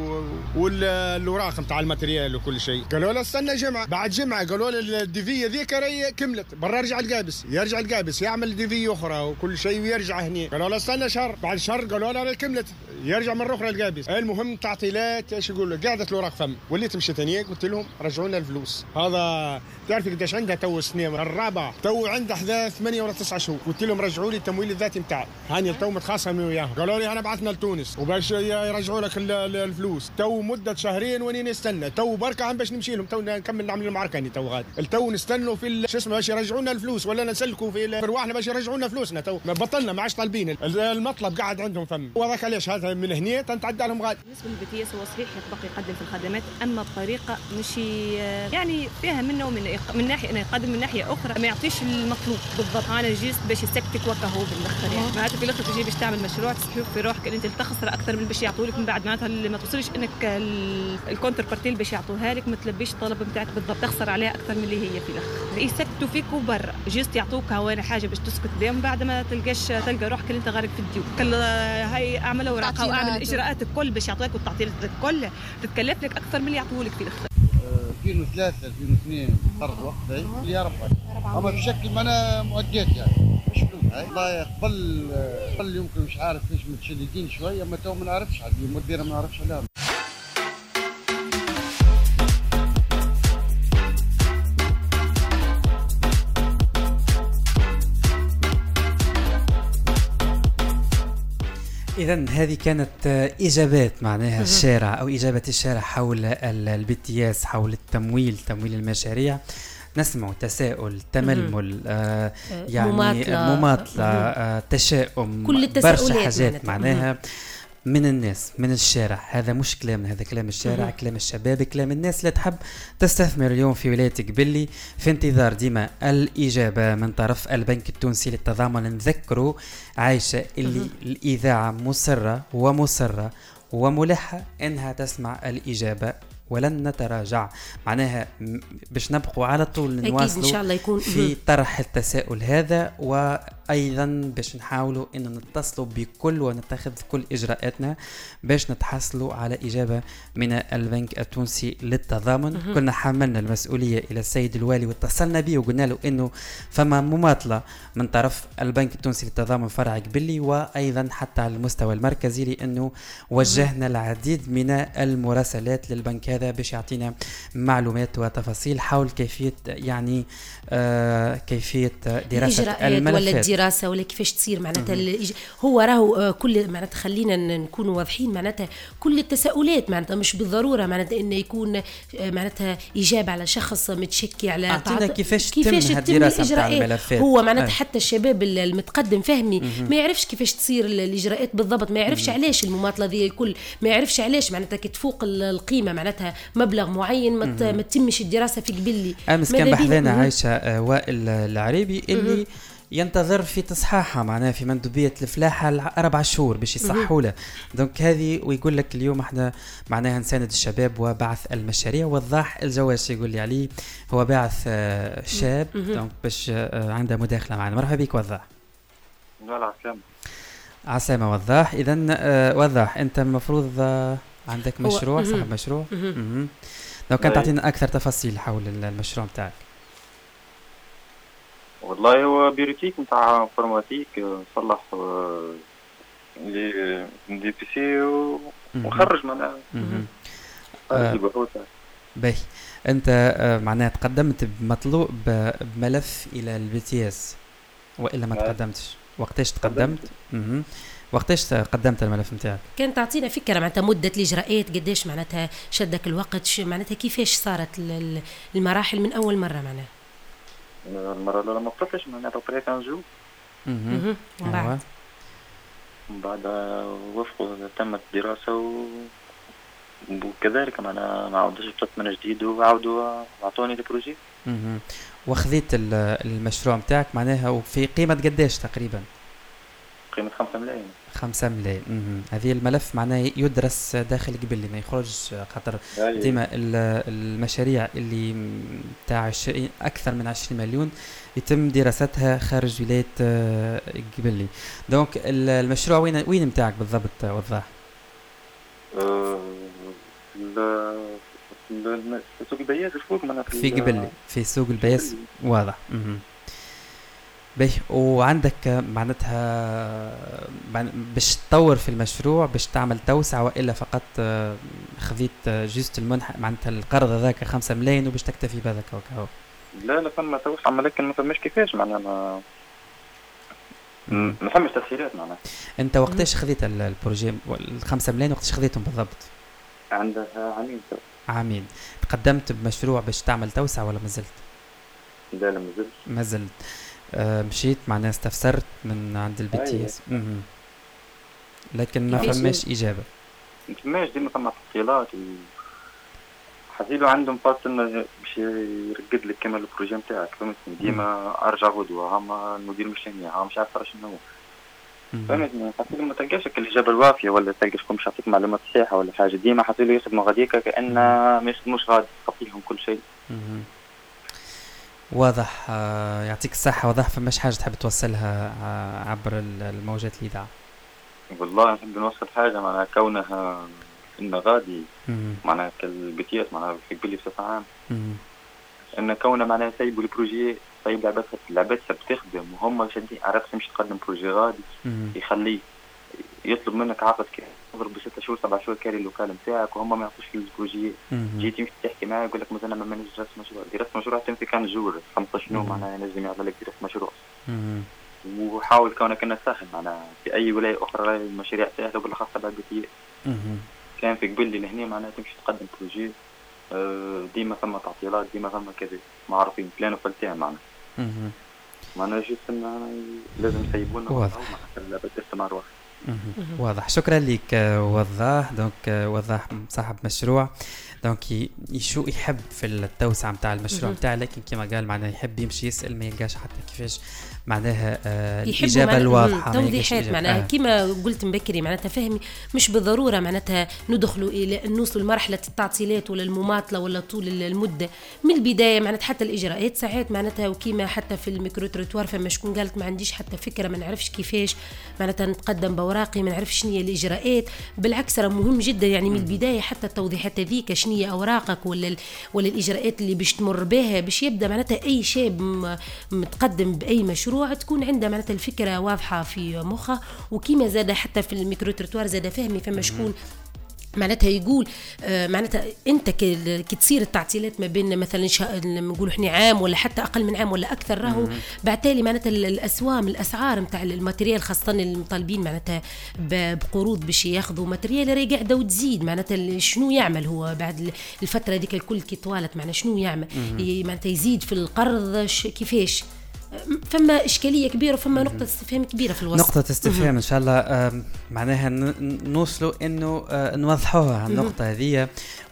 والوراق نتاع الماتريال وكل شيء. قالوا له استنى جمعه، بعد جمعه قالوا له الديفيه ذيك راهي كملت، برا رجع القابس يعمل ديفيه اخرى وكل شيء ويرجع هنا. قالوا له استنى شهر، بعد شهر قالوا له كملت، يرجع مره اخرى القابس. المهم تعطيلات ايش يقولوا قاعده الوراق فم. وليت مشيت ثانيه قلت لهم رجعونا الفلوس. هذا تعرف قداش عندها تو السنه الرابعه، تو عندها حدا 8 ولا 9 شهور. قلت لهم رجعوا لي التمويل الذاتي نتاعي، هاني تو متخاصمين وياهم. قالوا لي انا بعثنا لتونس وباش يرجعوا لك الفلوس، تو مده شهرين واني نستنى، تو بركه عم باش نمشي لهم، تو نكمل نعمل المعركه تو غادي، تو نستنوا في شو اسمه باش يرجعونا الفلوس، ولا نسلكوا في رواحنا باش يرجعونا فلوسنا. تو بطلنا ما عادش طالبين، المطلب قاعد عندهم فم. وهذاك علاش هذا من هنا تنتعدى لهم غادي. بالنسبه للبي تي اس هو صحيح يطبق يقدم في الخدمات، اما بطريقه مش يعني فيها منه ومن ناحيه انه يقدم، من ناحيه اخرى ما يعطيش المطلوب بالضبط. انا جيت باش يسكتك وكا هو بالاخر يعني معناتها في الاخر تجي باش تعمل مشروع تشوف في روحك ان انت تخسر اكثر من باش يعطوا لك، من بعد معناتها ما توصلش انك الكونتر بارتي باش يعطوها لك ما تلبيش الطلب نتاعك بالضبط، تخسر عليها اكثر من اللي هي في الاخر. يسكتوا فيك وبرا جيت يعطوك هوانا حاجه باش تسكت بهم، بعد ما تلقى روحك اللي انت غارق في الديون. هاي اعمل اوراق واعمل الاجراءات الكل باش يعطوك والتعطيلات الكل تتكلف لك اكثر من اللي يعطوه لك في الاخر. 2003 2002 قرض وقت اللي ربح، اما بشكل ما انا مؤديات يعني مش فلوس. والله قبل يمكن مش عارف ليش متشددين شويه، اما تو ما نعرفش على المديره ما نعرفش عليها. إذن هذه كانت إجابات معناها الشارع أو إجابة الشارع حول البي تي اس، حول تمويل المشاريع. نسمع تساؤل، تململ، يعني مماطلة، تشاؤم، كل برشا حاجات معناها من الناس، من الشارع. هذا مش كلامنا، هذا كلام الشارع، كلام الشباب، كلام الناس اللي تحب تستثمر اليوم في ولاية قبلي، في انتظار ديما الإجابة من طرف البنك التونسي للتضامن. نذكروا عايشة اللي الإذاعة مصرة وملحة إنها تسمع الإجابة ولن نتراجع، معناها باش نبقوا على طول نواصلوا إن شاء الله يكون في طرح التساؤل هذا، وأيضا باش نحاولوا إنه نتصلوا بكل ونتخذ كل إجراءاتنا باش نتحصلوا على إجابة من البنك التونسي للتضامن. كنا حملنا المسؤولية إلى السيد الوالي واتصلنا به وقلنا له إنه فما مماطلة من طرف البنك التونسي للتضامن فرع قبلي، وأيضا حتى على المستوى المركزي، لأنه وجهنا العديد من المراسلات للبنك هذا باش يعطينا معلومات وتفاصيل حول كيفية يعني كيفية دراسة الملفات ولا الدراسة ولا كيفاش تصير معناتها هو راهو كل معناتها خلينا نكونوا واضحين، معناتها كل التساؤلات معناتها مش بالضرورة معناتها إنه يكون معناتها إجابة على شخص متشكي على كيفاش تتم الدراسة بتاع الملفات. هو معناتها حتى الشباب المتقدم فهمي ما يعرفش كيفاش تصير الإجراءات بالضبط، ما يعرفش علاش المماطلة ذي الكل، ما يعرفش علاش معناتها كتفوق القيمة معناتها مبلغ معين ما تتمش الدراسة في قبلي. أمس كان بحذانا عايشة وائل العريبي اللي ينتظر في تصحيحها معناها في مندوبية الفلاحة 4 شهور باش يصحوا له. دونك هذه ويقول لك اليوم احنا معناها نساند الشباب وبعث المشاريع. وضح الجواش يقول لي عليه هو باعث شاب دونك باش عنده مداخلة معنا. مرحبا بك وضح. عسامة وضح. إذن وضح أنت المفروض عندك مشروع صاحب مشروع. لو كنت تعطينا أكثر تفاصيل حول المشروع متاعك. والله هو بيروتيك نتاع انفورماتيك صلح لي دي بي سي وخرج معناها باهي. انت معناها تقدمت بمطلوب بملف الى البي تي اس والا ما تقدمتش؟ وقتاش تقدمت؟ وقتاش قدمت الملف نتاعك؟ كان تعطينا فكره معناتها مده الاجراءات قداش معناتها شدك الوقت، معناتها كيفاش صارت المراحل من اول مره معناها؟ المره الاولى ما قلتش معناتها طريقه كان ومن بعد بعد وفقوا تمت الدراسه وكذلك ما عاودش طلبت من جديد وعاودوا اعطوني البروجي. وخذيت المشروع نتاعك معناها وفي قيمه قداش تقريبا؟ قيمه 5 ملايين. 5 ملايين. هذه الملف معناه يدرس داخل قبل ما يخرج، خاطر ديما المشاريع اللي تاع اكثر من 20 مليون يتم دراستها خارج ولايه قبلي. دونك المشروع وين نتاعك بالضبط وضح؟ سوق البياس الفوق في قبلي في سوق البياس واضح. باهي. وعندك معناتها باش تطور في المشروع باش تعمل توسعة وإلا فقط خذيت جوست المنح معناتها القرض هذاك 5 ملايين وباش تكتفي بهذاك وكهو؟ لا فما توسعة لكن ما فماش كيفاش معناها ما فماش تسهيلات معناها. انت وقتاش خذيت البروجي 5 ملايين وقتاش خذيتهم بالضبط؟ عندها عامين. تقدمت بمشروع باش تعمل توسعة ولا مازلت؟ لا مازلت. مشيت معناها استفسرت من عند البي تي اس لكن ما فماش اجابه. فماش ديما فما تفصيلات حسيلو عندهم بارتنر باش يرقد لك كامل البروجي نتاعك فهمتني. ديما ارجع غدوه هما المدير مش هنا هما مش عارف شنو فهمتني. حسيلو ما تلقاش الاجابه الوافيه ولا تلقى شكون باش يعطيك معلومات صحيحه ولا حاجه. ديما حسيلو يخدموا غاديك كأن ما يخدموش غادي تعطيهم كل شيء. واضح. يعطيك الصحة. واضح. فماش حاجة تحب توصلها عبر الموجات الإذاعة؟ والله نحب نوصل حاجة معناها كونها إن غادي معناها كالبتيات معناها في قبلي بصفة عام إن كونها معناها سايبوا البروجي سايب العباد بتخدم وهم شادين عرفت مش تقدم بروجي غادي يخليه يطلب منك عقد تضرب ب6 شهور 7 شهور كاري اللوكال نتاعك وهم ما يعطوش البروجي. جيتي مش تحكي معاه يقول لك مثلا ما مانيش درست مشروع. درست مشروع تمسك كان جور 15 شنو معناها لازم يعمل لك درست مشروع. وحاول كونك انه سهل معناها في اي ولايه اخرى المشاريع سهله وبالاخص تبع البيئه. كان في قبل لهنا معناها تمشي تقدم بروجي ديما ثم تعطيلات ديما ثم كذا معروفين بلان وفلتان معناها جيت لازم يسيبونا معناها بالاستمرار واحد. واضح. شكرا لك وضاح. دونك وضاح صاحب مشروع دونك يشو يحب في التوسعة متاع المشروع متاعه لكن كما قال معناها يحب يمشي يسأل ما يلقاش حتى كيفاش معناها الإجابة الواضحة توضيحات معناها كما قلت مبكري معناتها فهمي مش بالضرورة معناتها ندخلوا إلى نوصلوا لمرحلة التعطيلات ولا المماطلة ولا طول المدة من البداية معناتها حتى الإجراءات ساعات معناتها وكما حتى في الميكرو تروتوار فما شكون قالت ما عنديش حتى فكرة ما نعرفش كيفاش معناتها نتقدم بأوراقي ما نعرفش شنو هي الإجراءات. بالعكس راه مهم جدا يعني من البداية حتى التوضيحات هذيك شنو هي أوراقك ولا الإجراءات اللي باش تمر بها باش يبدأ معناتها أي شاب متقدم بأي مشروع تكون عنده معناتها الفكرة واضحة في مخه. وكما زاد حتى في الميكرو تروتوار زاد فهمي فما شكون معناتها يقول معناتها انت كي تصير التعطيلات ما بين مثلا نقولوا احنا عام ولا حتى اقل من عام ولا اكثر راهو بعتالي معناتها الاسعار نتاع الماتريال خاصه المطالبين معناتها بقروض باش ياخذوا ماتريال راهي قاعده وتزيد معناتها شنو يعمل هو بعد الفتره هذيك الكل كي طوالت معناتها شنو يعمل معناتها يزيد في القرض كيفاش. فما إشكالية كبيرة وفما نقطة استفهام كبيرة في الوسط. نقطة استفهام إن شاء الله معناها نوصلوا إنه نوضحوها النقطة هذه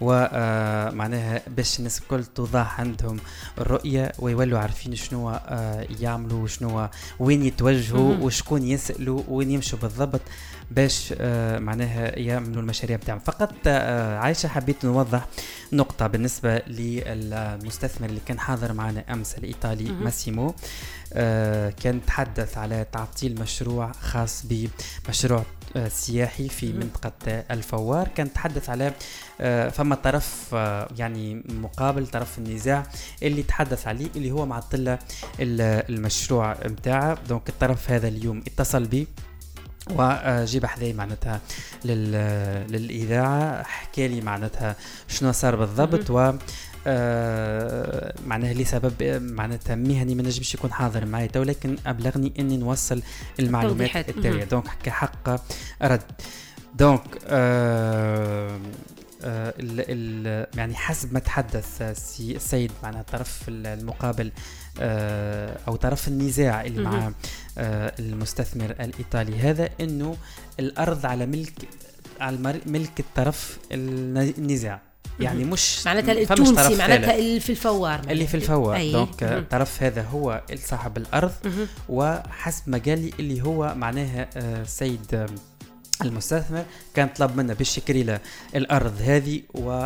ومعناها باش الناس الكل توضح عندهم الرؤية ويولوا عارفين شنو يعملوا وشنو وين يتوجهوا وشكون يسألوا وين يمشوا بالضبط باش معناها يعملوا المشاريع بتاعهم. فقط عايشة حبيت نوضح نقطة بالنسبة للمستثمر اللي كان حاضر معنا أمس الإيطالي ماسيمو. كان تحدث على تعطيل مشروع خاص بمشروع سياحي في منطقة الفوار. كان تحدث على فما طرف يعني مقابل طرف النزاع اللي تحدث عليه اللي هو معطل المشروع متاعه. دونك الطرف هذا اليوم اتصل بي وجيب حذاي معناتها للإذاعة، حكى لي معناتها شنو صار بالضبط و معناها لسبب معناتها مهني ما نجمش يكون حاضر معي تو، لكن أبلغني أني نوصل المعلومات التالية. دونك كحق رد. دونك يعني حسب ما تحدث السيد معناها الطرف المقابل أو طرف النزاع اللي مع المستثمر الإيطالي هذا، إنه الأرض على ملك الطرف النزاع، يعني مش معناتها التونسي معناتها في الفوار اللي في الفوار. دونك الطرف هذا هو صاحب الأرض، وحسب ما قال لي اللي هو معناها سيد المستثمر كان طلب منا باش يشري له الأرض هذه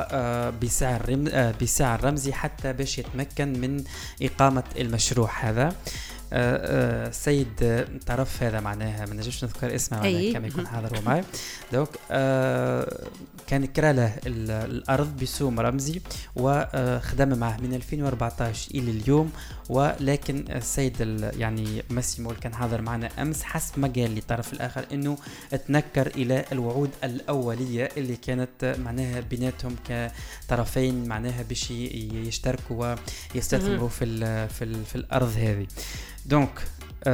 وبسعر رمزي حتى باش يتمكن من إقامة المشروع هذا. السيد الطرف هذا معناها ما نجمش نذكر اسمه كما يكون حاضر هو معي. دونك كان كرا له الأرض بسوم رمزي وخدم معه من 2014 إلى اليوم. ولكن السيد يعني ماسيمو كان حاضر معنا أمس، حسب ما قال لي الطرف الآخر إنه تنكر إلى الوعود الأولية اللي كانت معناها بيناتهم كطرفين معناها باش يشتركوا ويستثمروا في الأرض هذه. دونك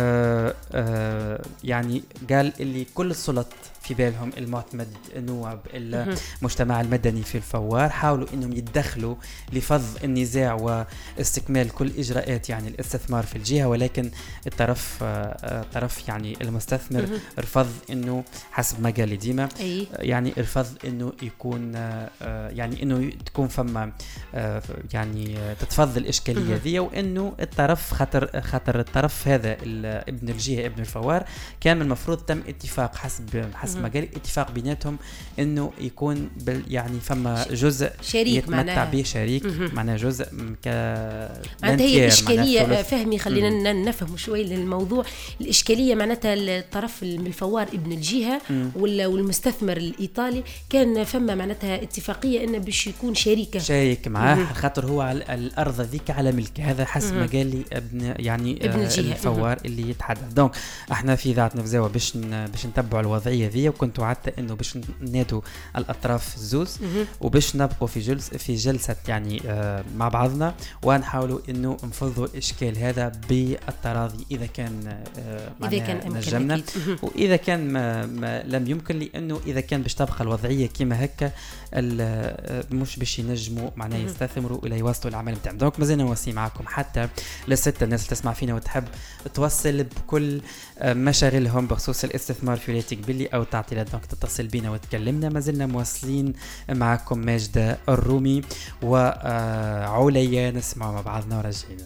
يعني قال اللي كل السلطات في بالهم المعتمد النواب المجتمع المدني في الفوار حاولوا انهم يتدخلوا لفض النزاع واستكمال كل اجراءات يعني الاستثمار في الجهه، ولكن الطرف يعني المستثمر رفض انه حسب ما قال لي ديما يعني رفض انه يكون يعني انه تكون فما يعني تتفضل الاشكاليه ذي، وانه الطرف خاطر الطرف هذا ابن الجهه ابن الفوار كان المفروض تم اتفاق حسب ما قال اتفاق بيناتهم انه يكون يعني فما جزء شريك يتمتع به شريك معناها جزء معناتها هي الاشكاليه فهمي خلينا نفهم شوي للموضوع. الاشكاليه معناتها الطرف الفوار ابن الجهه والمستثمر الايطالي كان فما معناتها اتفاقيه انه باش يكون شريك معاه خاطر هو على الارض ذيك على ملك. هذا حسب ما قال لي ابن الفوار اللي يتحدث. دونك احنا في ذاتنا فزاوة باش نتبعوا الوضعيه ذي، وكنت وعدت انه باش ننادوا الاطراف الزوز وباش نبقوا في جلسه يعني مع بعضنا ونحاولوا انه نفضوا الاشكال هذا بالتراضي اذا كان نجمنا، واذا كان ما لم يمكن، لانه اذا كان باش تبقى الوضعيه كما هكا مش باش ينجموا معناه يستثمروا الى يواصلوا العمل نتاعهم. دونك مازلنا نوصي معكم حتى للستة الناس اللي تسمع فينا وتحب توصل بكل مشاغلهم بخصوص الاستثمار في ولاية قبلي او تعطيلات، دونك تتصل بينا وتكلمنا. مازلنا مواصلين معكم ماجدة الرومي وعليا، نسمع مع بعضنا ورجعنا.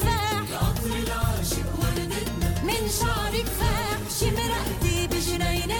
شعرك فاح شمرقتي بجنينة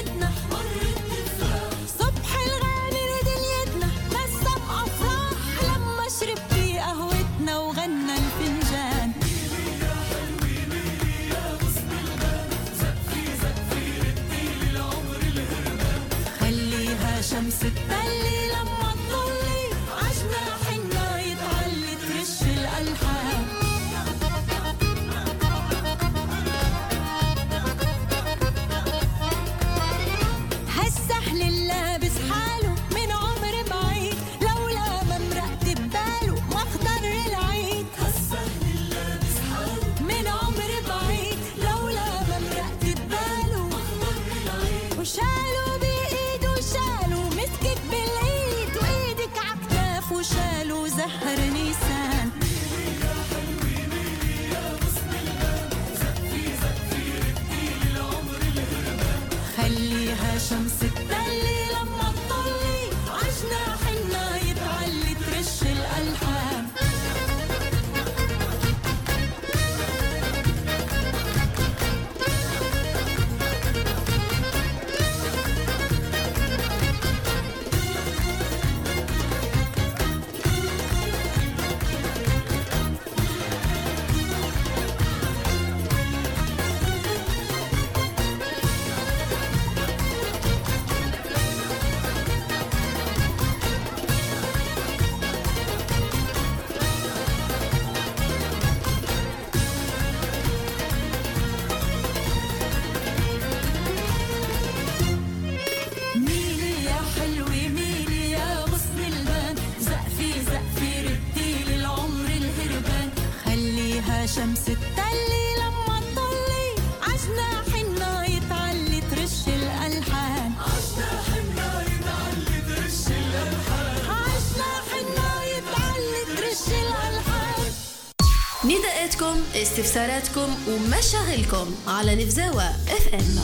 ستة اللي لما تطلي عجناح الناي تعلي ترش الألحان عجناح الناي تعلي ترش الألحان عجناح الناي تعلي ترش الألحان. نداءاتكم، استفساراتكم ومشاغلكم على نفزاوة اف ام.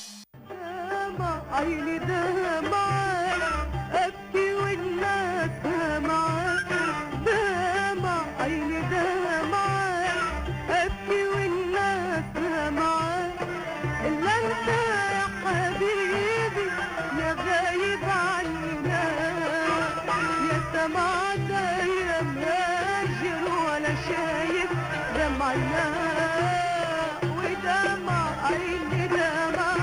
عيني دمعة أبكي والناس دمعة دمعة عيني دمعة أبكي والناس دمعة إلا أنت يا حبيبي يا غايب عننا يا سمعنا يا مهاجر ولا شايف دمعنا ودمع عيني دمعة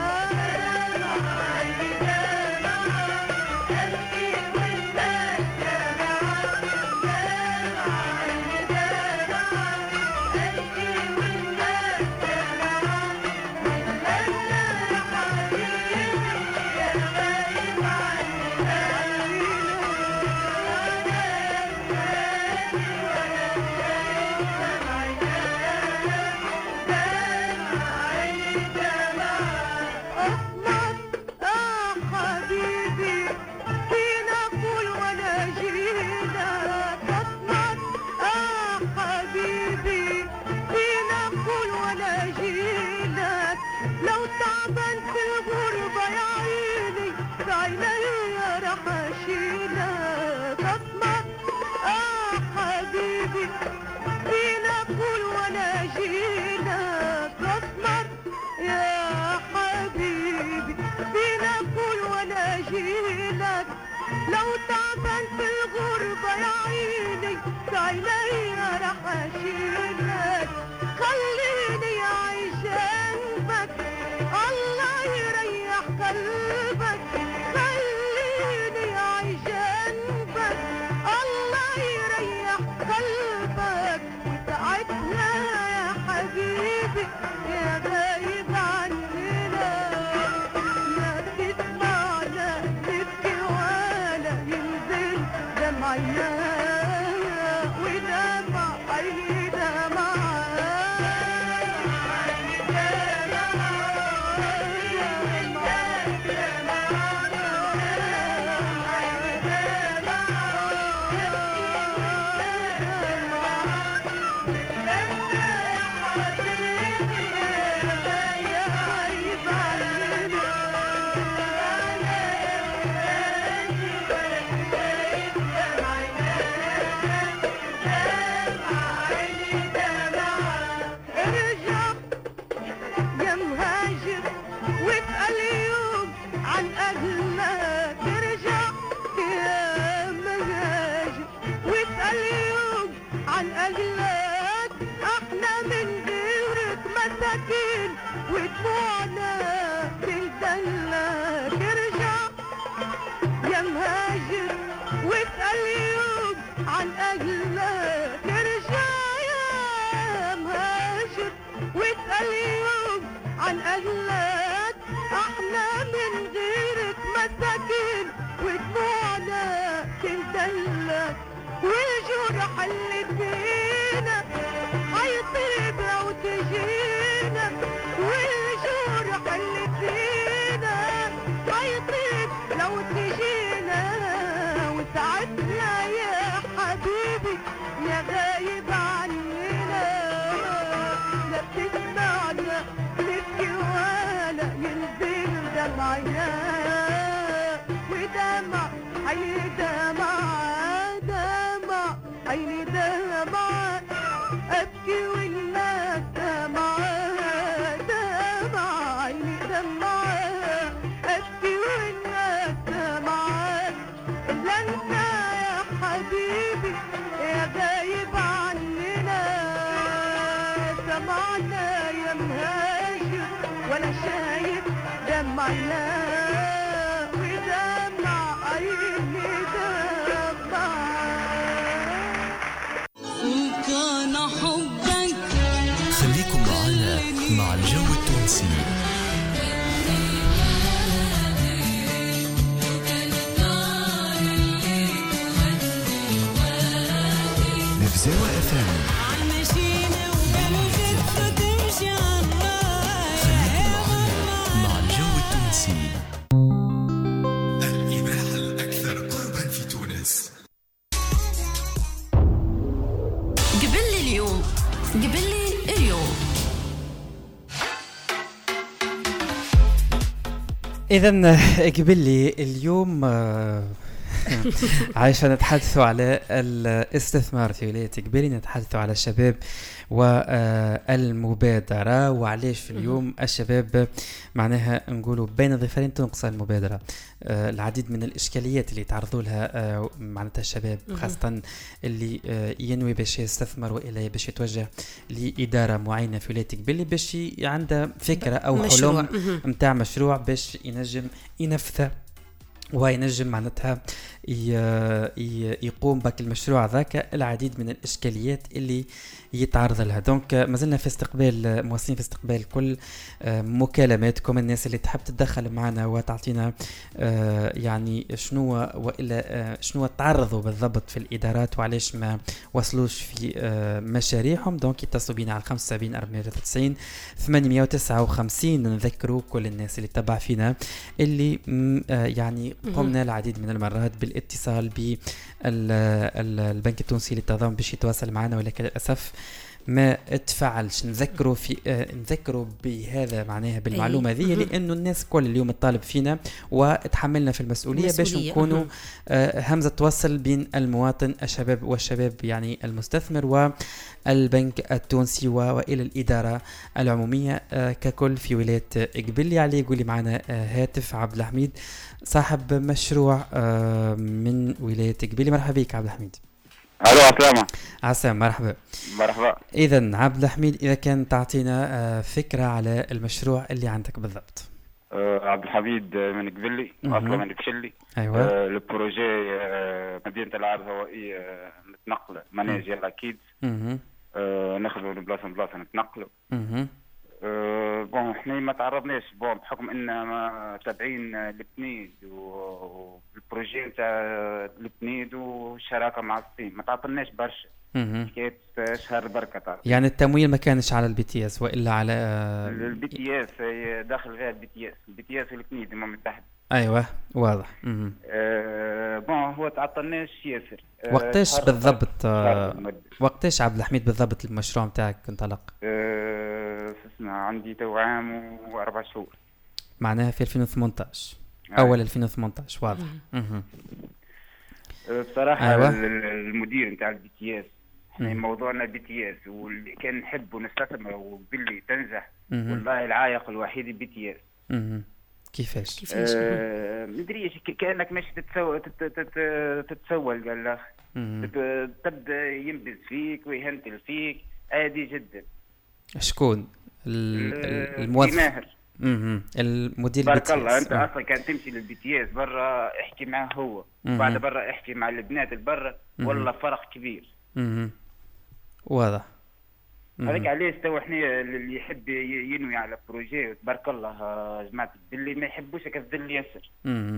لو تعبان في الغربة يا عيني عينيا رح أشيلك خليني أعيش جنبك الله يريح قلبك خليني أعيش جنبك الله يريح قلبك وساعتنا يا حبيبي يا غايب عننا لا تسمعنا نبكي ولا ينزل دمعنا ودمع عيني دمع ودموعنا تندلك ارجع يا مهاجر واسأل يوم عن أجلك ارجع يا مهاجر واسأل يوم عن أجلك احنا من غيرك مساكين ودموعنا تندلك والجرح اللي فينا هيطيب لو تجينا والجرح اللي فينا هيطيب لو تجينا وساعتنا يا حبيبي يا غايب عننا لا بتسمعنا نبكي ولا ينزل دمعنا ودمع عيني دمع دمع عيني دمع أبكي والناس دمع دمع عيني دمع أبكي والناس دمع إلا أنت يا حبيبي يا غايب عننا سمعنا يا مهاجر ولا شايف دمعنا ودمع عيني دمع كان حبك. خليكم معنا مع الجو التونسي. نفزاوة FM. إذن قبل لي اليوم عايشة نتحدثوا على الاستثمار في ولاية قبلي، نتحدثوا على الشباب والمبادرة، وعليش في اليوم الشباب معناها نقولوا بين ضفرين تنقص المبادرة. العديد من الإشكاليات اللي تعرضوا لها معناتها الشباب، خاصة اللي ينوي باش يستثمر وإلا باش يتوجه لإدارة معينة في ولاية قبلي باش عنده فكرة أو حلم متاع مشروع باش ينجم ينفذه وينجم معناتها يقوم بك المشروع ذاك. العديد من الإشكاليات اللي يتعرض لها. دونك مازلنا في استقبال مواصلين في استقبال كل مكالماتكم، الناس اللي تحب تتدخل معنا وتعطينا يعني شنو وإلا شنو تعرضوا بالضبط في الإدارات وعليش ما وصلوش في مشاريعهم. دونك يتصلوا بنا على 75 493 859. نذكروا كل الناس اللي تتابع فينا اللي يعني قمنا العديد من المرات بالاتصال بالبنك التونسي للتضامن باش يتواصل معنا، ولكن للأسف ما اتفعلش. نذكروا بهذا معناها بالمعلومة ذي لأنه الناس كل اليوم تطالب فينا وتحملنا في المسؤولية باش نكونوا همزة توصل بين المواطن الشباب والشباب يعني المستثمر والبنك التونسي وإلى الإدارة العمومية ككل في ولاية قبلي. عليه يقولي معنا هاتف عبد الحميد صاحب مشروع من ولاية قبلي. مرحبا بك عبد الحميد. الو السلام. عسام مرحبا. مرحبا. اذا عبد الحميد، اذا كان تعطينا فكره على المشروع اللي عندك بالضبط. عبد الحميد من قبلي، اصلا من بشلي. ايوه. البروجي مدينه الالعاب الهوائيه نتنقل مناجر اكيد. ناخذوا من بلاصه لبلاصه نتنقلوا. بون احنا ما تعرضناش بحكم ان تابعين البنيد والبروجي نتاع البنيد والشراكه مع الصين ما تعطلناش برشا. حكايه شهر بركه تعرف. يعني التمويل ما كانش على البي تي اس والا على البي تي اس، داخل فيها البي تي اس والبنيد هم من تحت. ايوه واضح. بون هو تعطلناش ياسر. وقتاش بالضبط وقتاش عبد الحميد بالضبط المشروع نتاعك انطلق؟ عندي تو عام و4 شهور، معناها في 2018. اول 2018 واضح. بصراحه أيوة. المدير نتاع البي تي اس، احنا موضوعنا البي تي اس واللي كان نحب نستثمر وباللي تنجح والله العائق الوحيد البي تي اس. كيفاش مدريش كانك ماشي تتسول قال له تبدا ينبذ فيك ويهنتل فيك عادي جدا. شكون الموظف؟ ماهر. المدير بارك الله. انت اصلا كان تمشي للبي تي اس برا احكي معه هو، بعد برا احكي مع البنات البرا، والله فرق كبير. واضح. هذاك علاش تو احنا اللي يحب ينوي على بروجي تبارك الله جماعه اللي ما يحبوش هكا الذل ياسر.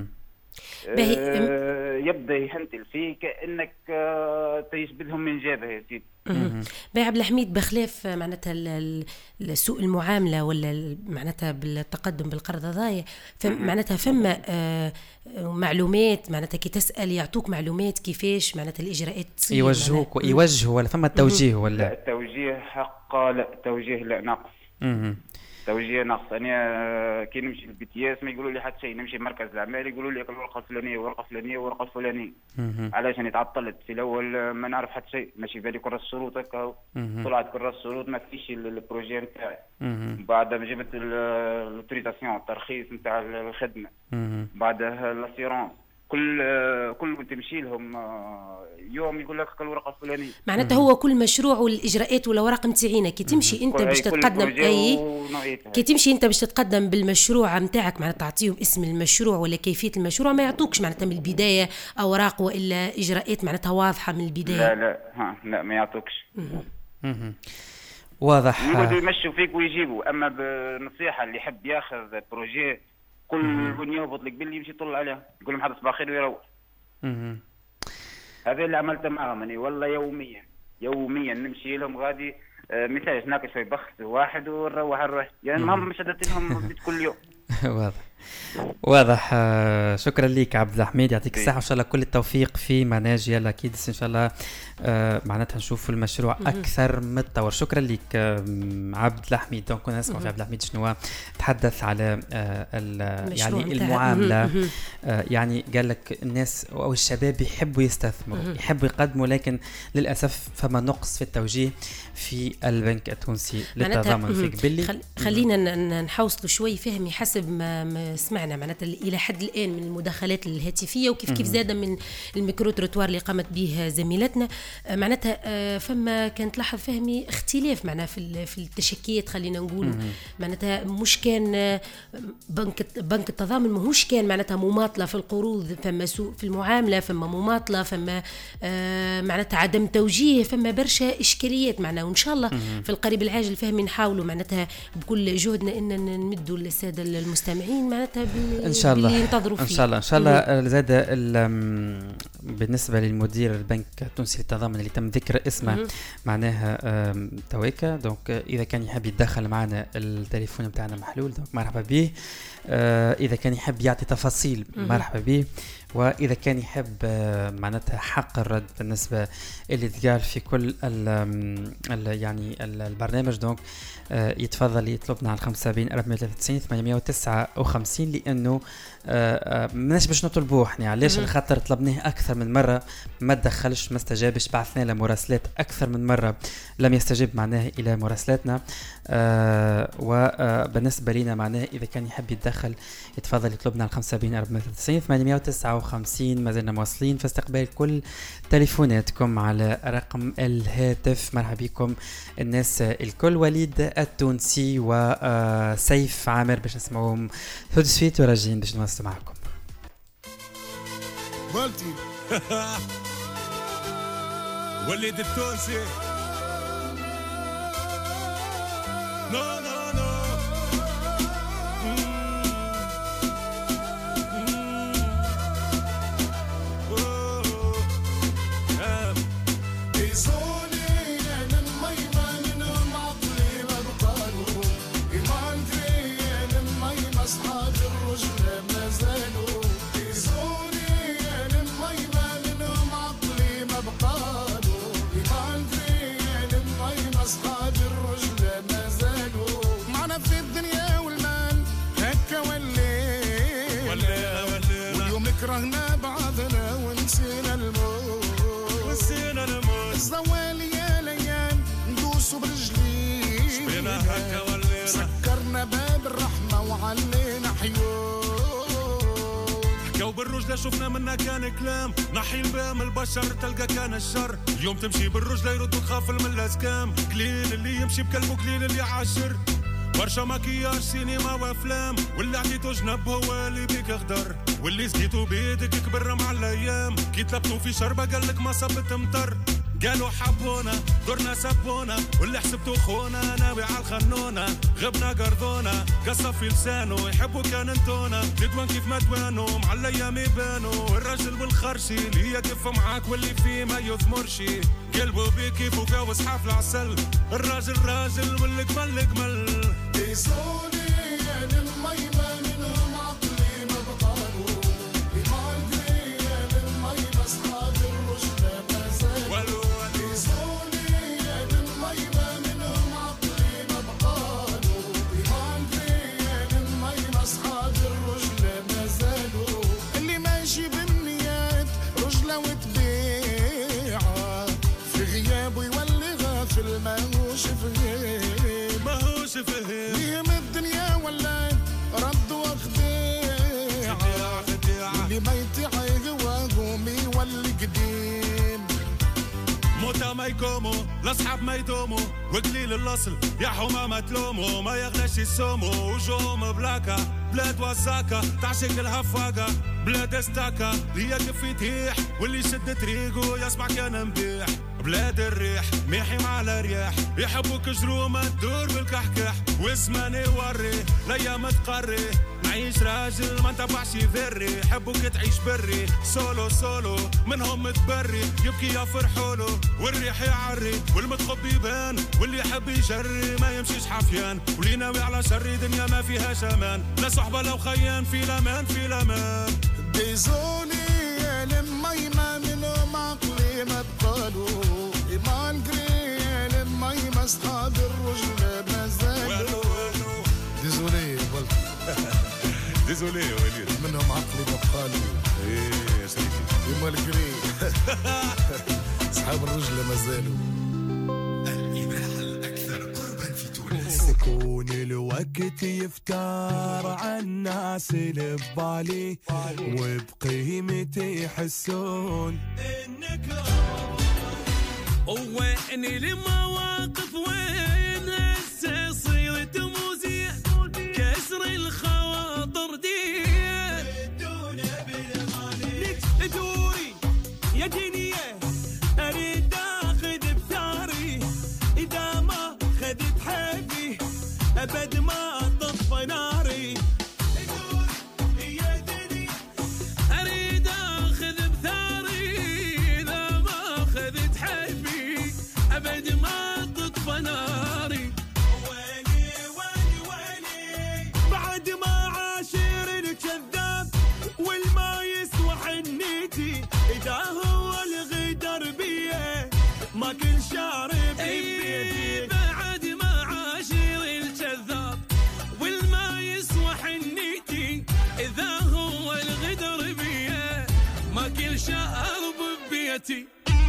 يبدا يهنتل فيك كانك تجبدهم من جابه يا سيدي. باهي عبد الحميد، بخلاف معناتها سوء المعامله ولا معناتها بالتقدم بالقرض هذايا، معناتها فما معلومات معناتها كي تسال يعطوك معلومات كيفاش معناتها الاجراءات تصير، يوجهوك ويوجهوا ولا فما توجيه ولا لا توجيه حق لا توجيه لا ناقص. توجيه ناقص. انا كي نمشي للبي تي اس ما يقولوا لي حتى شيء، نمشي مركز الاعمال يقولوا لي الورقه الفلانيه والورقه الفلانيه والورقه الفلانيه. علاش انا تعطلت في الاول ما نعرف حتى شيء، ماشي بالي كره الشروط هكا طلعت كره الشروط ما فيش البروجي نتاعي. بعد ما جبت الاوتوريزاسيون الترخيص نتاع الخدمه، بعدها لاسيرونس كل تمشي لهم يوم يقول لك الورقه الفلانيه. معناتها هو كل مشروع والاجراءات والاوراق نتاعينا كي تمشي انت باش تتقدم كي تمشي انت باش تتقدم بالمشروع نتاعك معناتها تعطيهم اسم المشروع ولا كيفيه المشروع، ما يعطوكش معناتها من البدايه اوراق والا اجراءات معناتها واضحه من البدايه. لا ما يعطوكش. واضح. يمشوا فيك ويجيبوا. اما بالنصيحه اللي يحب ياخذ بروجي كل يهبط لك باللي يمشي يطل عليها يقول لهم حدث باخير ويروح. هذا اللي عملته معهم انا والله يوميا نمشي لهم غادي مثال ناقص شوي بخس واحد ونروح يعني المهم مش شدت لهم كل يوم. واضح. واضح. شكرا لك عبد الحميد، يعطيك الصحة وإن شاء الله كل التوفيق في مناجيل أكيد إن شاء الله. معناتها نشوف المشروع أكثر متطور. شكرا لك عبد الحميد. دونك كنا نسمع في عبد الحميد شنو تحدث على يعني المعاملة. يعني قال لك الناس أو الشباب يحبوا يستثمروا يحبوا يقدموا، لكن للأسف فما نقص في التوجيه في البنك التونسي للتضامن في قبلي. خلينا نحوصلوا شوي فهمي حسب ما سمعنا معناتها إلى حد الآن من المداخلات الهاتفية وكيف زاد من الميكرو تروتوار اللي قامت به زميلتنا. معناتها فما كانت لاحظ فهمي اختلاف معناها في التشكيات. خلينا نقول معناتها مش كان بنك التضامن ماهوش كان معناتها مماطلة في القروض، فما سوء في المعاملة، فما مماطلة، فما معناتها عدم توجيه، فما برشا إشكاليات معناها. وإن شاء الله في القريب العاجل فهمي نحاولوا معناتها بكل جهدنا إن نمدوا للسادة المستمعين معناتها إن شاء الله ينتظروا فيه. إن شاء الله. زاد بالنسبة للمدير البنك التونسي للتضامن اللي تم ذكر اسمه معناها تويكا. دونك إذا كان يحب يتدخل معنا التليفون بتاعنا محلول، دونك مرحبا به. إذا كان يحب يعطي تفاصيل مرحبا به. وإذا كان يحب معناتها حق الرد بالنسبة اللي تقال في كل يعني البرنامج، دونك يتفضل يطلبنا على 75 493 859 لأنه مناش باش نطلبوه احنا. علاش؟ الخاطر طلبناه أكثر من مرة ما تدخلش ما استجابش، بعثنا له مراسلات أكثر من مرة لم يستجب معناه إلى مراسلاتنا. وبالنسبة لنا معناه إذا كان يحب يتدخل يتفضل يطلبنا على 75 493 859. ما زلنا مواصلين في استقبال كل تليفوناتكم على رقم الهاتف. مرحبا بكم الناس الكل. وليد التونسي وسيف عامر باش نسمعوهم تو سويت وراجعين باش نواصل معكم. مالتي وليد التونسي لا لا لا كرهنا بعضنا ونسينا الموت الزوال يا ليان ندوسوا برجلين شبينا هكا ولينا سكرنا باب الرحمة وعلينا حيوم حكاو بالرجلة شفنا منا كان كلام نحي البام البشر تلقى كان الشر اليوم تمشي بالرجلة يردوا تخاف من الأسكام قليل اللي يمشي بكلبه قليل اللي عاشر برشا مكياج سينما وافلام واللي عطيتو جنب هو اللي بيك اخضر واللي سقيتو بيدك كبر مع الايام كي طلبتو في شربة قالك ما صبت مطر قالوا حبونا درنا سبونا واللي حسبتو خونا ناوي على الخنونة غبنا قرضونا قصف في لسانه يحبوا كان انتونا تدوان كيف ما توانوا مع الايام يبانوا الرجل والخرشي اللي يقف معاك واللي فيه ما يثمرشي قلبه بيكي فوقا وصحاف العسل الراجل راجل والقمل قمل ديسوني للميمة منهم عقلي ما بطالوا بمعدري للميمة اصحاب الرشد ما زالوا ديسوني للميمة منهم عقلي ما بطالوا بمعدري للميمة اصحاب الرشد ما زالوا اللي ماشي بالنيات رجلة وتبيعه في غيابه يولي غافل ماهوش في غياب ليهم الدنيا ولا رد وخديع اللي ما يطيع يقواقومي واللي قديم موتا ما يقوموا لاصحاب ما يدوموا وقليل الاصل يا حومه ما تلوموا ما يغلاش يسوموا وجوهم بلاكا بلاد وساكا تعشق الهفاقه بلاد استاكا اللي يقف يتيح واللي يشد طريقه يسمع كان مبيح بلاد الريح ميحي مع الرياح يحبوك جرومة تدور بالكحكح واسماني وري ليا متقري نعيش راجل ما نتبعش ذري حبوك تعيش بري سولو سولو منهم متبري يبكي يا فرحولو والريح يعري والمتخب يبان واللي يحب يجري ما يمشيش حافيان واللي ناوي على شر دنيا ما فيهاش امان لا صحبة لو خيان في الامان في الامان ديزولي لما يمامنوا عقلي ما بقالوا مالغري لما يمسحاب الرجل ما زالوا ديزولي ديزولي يا وليد منهم عقلي ما بقالوا ايه يا سيدي مالغري اصحاب الرجل ما زالوا. الإذاعة الأكثر قربا في تونس. سكون الوقت يفتار عالناس اللي ببالي وبقيمتي يحسون انك وين المواقف وين هسه صيرت موزية كسر الخواطر دي دوري يا دنيا اريد اخذ بثاري اذا ما خذت حبي ابد ما تطفى ناري دوري يا دنيا اريد اخذ بثاري اذا ما خذت حبي ابد ما تطفى ناري ويلي ويلي ويلي بعد ما عاشر الكذاب والما يسوى حنيتي اذا هو الغدر بيه ما كل شارب بيتي بعد ما عاشر الكذاب والما يسوى حنيتي اذا هو الغدر بيه ما كل شارب بيتي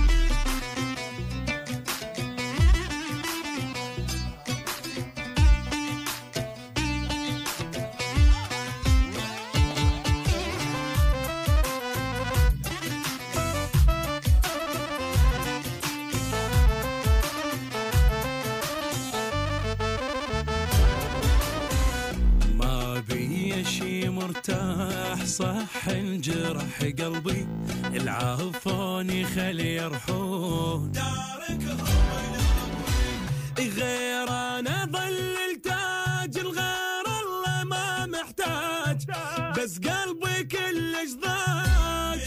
شي مرتاح صح انجرح قلبي العافوني خلي يرحون غير انا ظل تاج الغير الله ما محتاج بس قلبي كلش ضاج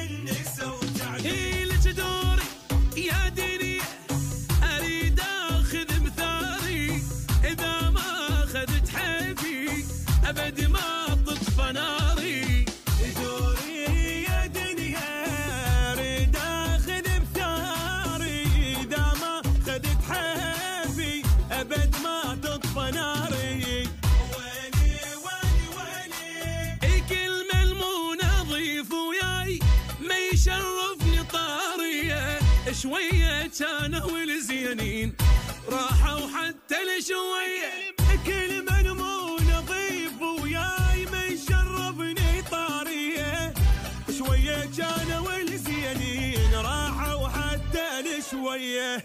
لك دوري يا دنيا اريد اخذ مثاري اذا ما اخذت حبي ابد ما تطفى ناري دوري يا دنيا اريد اخذ بثاري اذا ما خذت حبي ابد ما تطفى ناري ويلي ويلي ويلي كلمة المونة ضيف وياي ما يشرفني طارية شوية كانوا والزينين راحوا حتى لشوية كلمة المونة ضيف وياي ما يشرفني طارية شوية كانوا والزينين راحوا حتى لشوية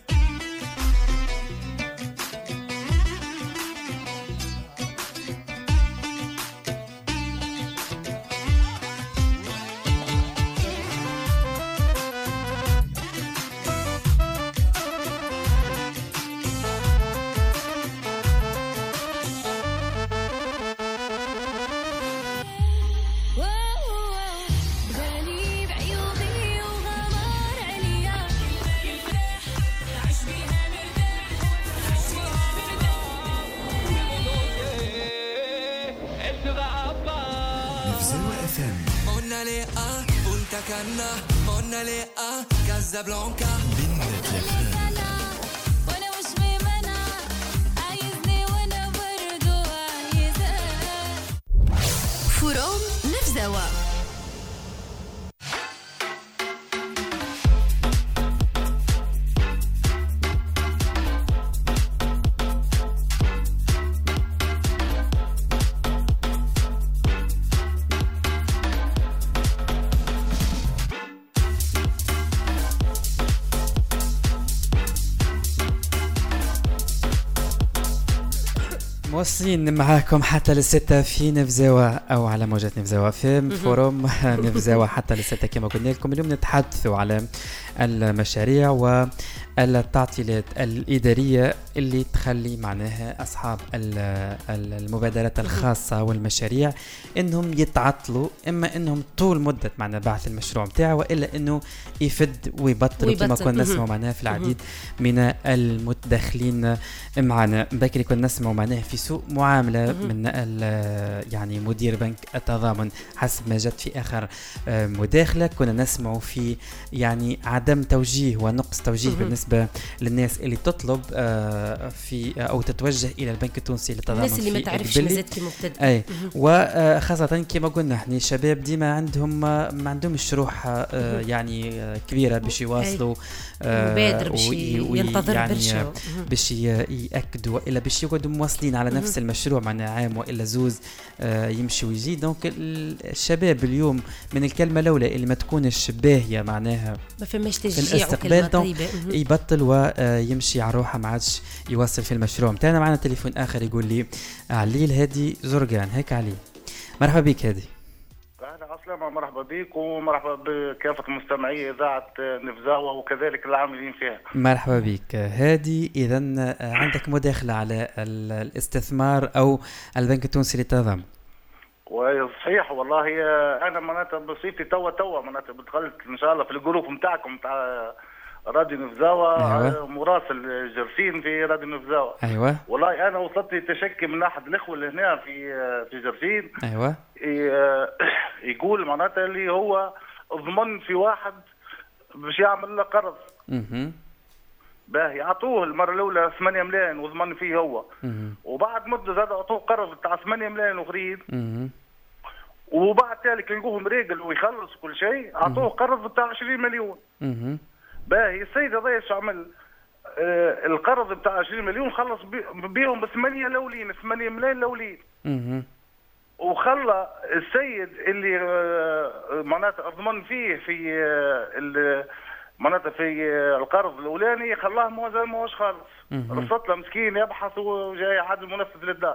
كازابلانكا وانا مش ممنع عايزني وانا برضو عايزة فروم نفزوة. موصلين معاكم حتى للستة في نفزاوة أو على موجات نفزاوة في فوروم نفزاوة حتى للستة. كما قلنا لكم اليوم نتحدث على المشاريع والتعطيلات الإدارية اللي تخلي معناها أصحاب المبادرات الخاصة والمشاريع إنهم يتعطلوا، إما إنهم طول مدة معناها بعث المشروع متاعه، وإلا إنه يفد ويبطل كما كنا نسمع معناها في العديد من المتدخلين معنا. بكري كنا نسمع معناها في سوء معاملة من يعني مدير بنك التضامن حسب ما جت في آخر مداخلة. كنا نسمع في يعني عدم توجيه ونقص توجيه بالنسبة للناس اللي تطلب في أو تتوجه إلى البنك التونسي للتضامن، الناس اللي ما تعرفش مازال كي مبتدئ. أي وخاصة كما قلنا احنا شباب ديما عندهم ما عندهمش روح يعني كبيرة باش يواصلوا مبادر باش ينتظر يعني برشا باش يأكدوا إلا باش يقعدوا مواصلين على نفس المشروع معناها عام وإلا زوز يمشي ويجي. دونك الشباب اليوم من الكلمة الأولى اللي ما تكونش باهية معناها ما فماش في تشجيع الاستقبال يبطل ويمشي على روحه، ما عادش يواصل في المشروع متاعنا. معنا تليفون آخر يقول لي عليل هادي زرقان. هيك علي، مرحبا بك هادي. أهلا عسلامة، مرحبا بك ومرحبا بكافة مستمعي إذاعة نفزاوة وكذلك العاملين فيها. مرحبا بك هادي. إذا عندك مداخلة على الاستثمار أو البنك التونسي للتضامن؟ وصحيح والله أنا معناتها بصيتي توا معناتها دخلت إن شاء الله في الجروب نتاعكم نتاع راديو نفزاوة. أيوة. مراسل جرسين في راديو نفزاوة. أيوة. والله أنا وصلت لي تشكي من أحد الإخوة اللي هنا في جرسين. أيوة. يقول معناتها اللي هو ضمن في واحد باش يعمل له قرض. باهي يعطوه المرة الأولى 8 ملايين وضمن فيه هو. وبعد مدة زاد عطوه قرض بتاع 8 ملايين أخرين. وبعد ذلك لقوهم ريقل ويخلص كل شيء، عطوه قرض بتاع 20 مليون. باهي السيد هذا ايش عمل؟ القرض بتاع 20 مليون خلص بيهم ب 8 الاولين، 8 ملايين الاولين. وخلى السيد اللي معناتها اضمن فيه في معناتها في القرض الاولاني خلاه ما هوش خالص. رصت له مسكين يبحث وجاي عاد المنفذ للدار.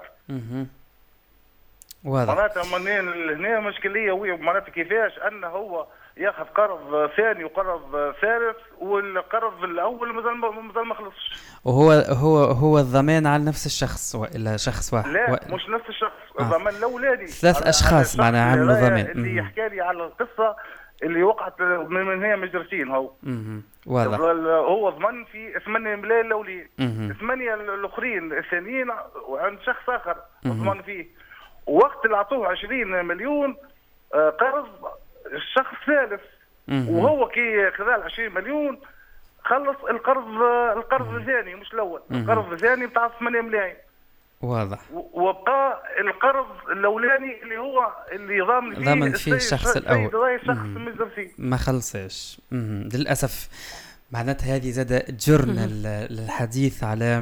واضح. معناتها منين هنا مشكليه معناتها كيفاش انه هو ياخذ قرض ثاني وقرض ثالث والقرض الاول مازال ما خلصش. وهو الضمان على نفس الشخص والا شخص واحد؟ لا مش نفس الشخص. الضمان الاولاني 3 اشخاص معناها عملوا ضمان. اللي يحكي لي على القصه اللي وقعت من هي مجرسين هو. واضح. هو ضمن في 8 ملايين الاولين، 8 الاخرين الثانيين وعند شخص اخر ضمن فيه. ووقت اللي اعطوه 20 مليون قرض الشخص ثالث، وهو كي خذا 20 مليون خلص القرض الثاني مش الاول. القرض الثاني بتاع 8 ملايين. واضح. وبقى القرض الاولاني اللي هو اللي ضامن فيه الشخص الاول الشخص ما خلصش. للاسف. معناتها هذه زاد جرنا للحديث على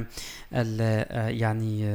يعني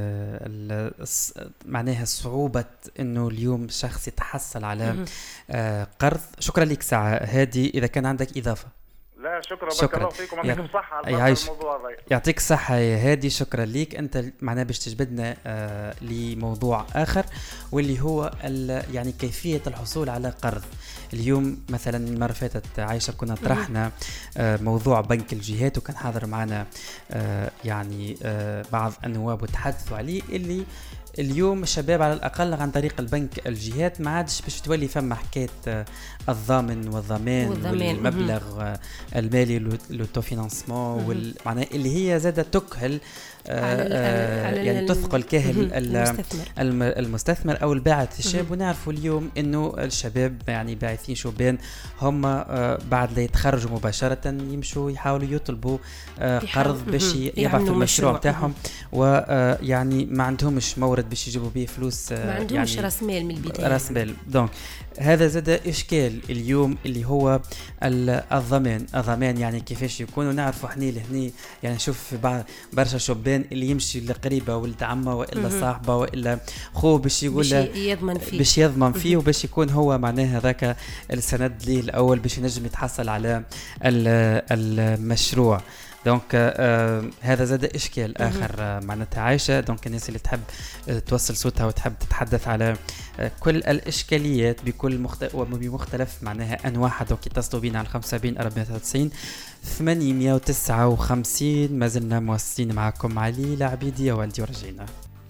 معناها صعوبة انه اليوم شخص يتحصل على قرض. شكرا لك ساعة هادي. اذا كان عندك اضافة. لا شكرا. بارك الله فيكم. يعطيكم الصحة على الموضوع هذا. يعطيك الصحة يا هادي. شكرا لك. انت معناها باش تجبدنا لموضوع اخر واللي هو يعني كيفية الحصول على قرض. اليوم مثلا المرة فاتت عايشة كنا طرحنا موضوع بنك الجهات وكان حاضر معنا يعني بعض النواب وتحدثوا عليه اللي اليوم الشباب على الأقل عن طريق البنك الجهات ما عادش باش تولي فما حكاية الضامن والضمان والمبلغ المالي لوتوفينانسمون والمعنى اللي هي زادة تكهل يعني تثقل كاهل المستثمر أو الباعث الشاب. ونعرفوا اليوم إنه الشباب يعني باعثين شبان هم بعد لا يتخرجوا مباشرة يمشوا يحاولوا يطلبوا قرض باش يبعثوا المشروع تاعهم ويعني ما عندهمش مورد باش يجيبوا به فلوس. ما عندهمش يعني راس مال من البداية. راس مال. دونك هذا زاد إشكال اليوم اللي هو الضمان يعني كيفاش يكون. ونعرفوا احنا لهني يعني نشوف برشا شبان اللي يمشي لقريبه ولد عمه والا صاحبه والا خوه باش يقول باش يضمن فيه وباش يكون هو معناها هذاك السند ليه الاول باش ينجم يتحصل على المشروع. دونك هذا زاد اشكال اخر معناتها عايشه. دونك الناس اللي تحب توصل صوتها وتحب تتحدث على كل الاشكاليات بمختلف معناها انواعها، دونك يتصلوا بينا على 75 493 859. ما زلنا مواصلين معكم علي العبيدي يا والدي ورجينا.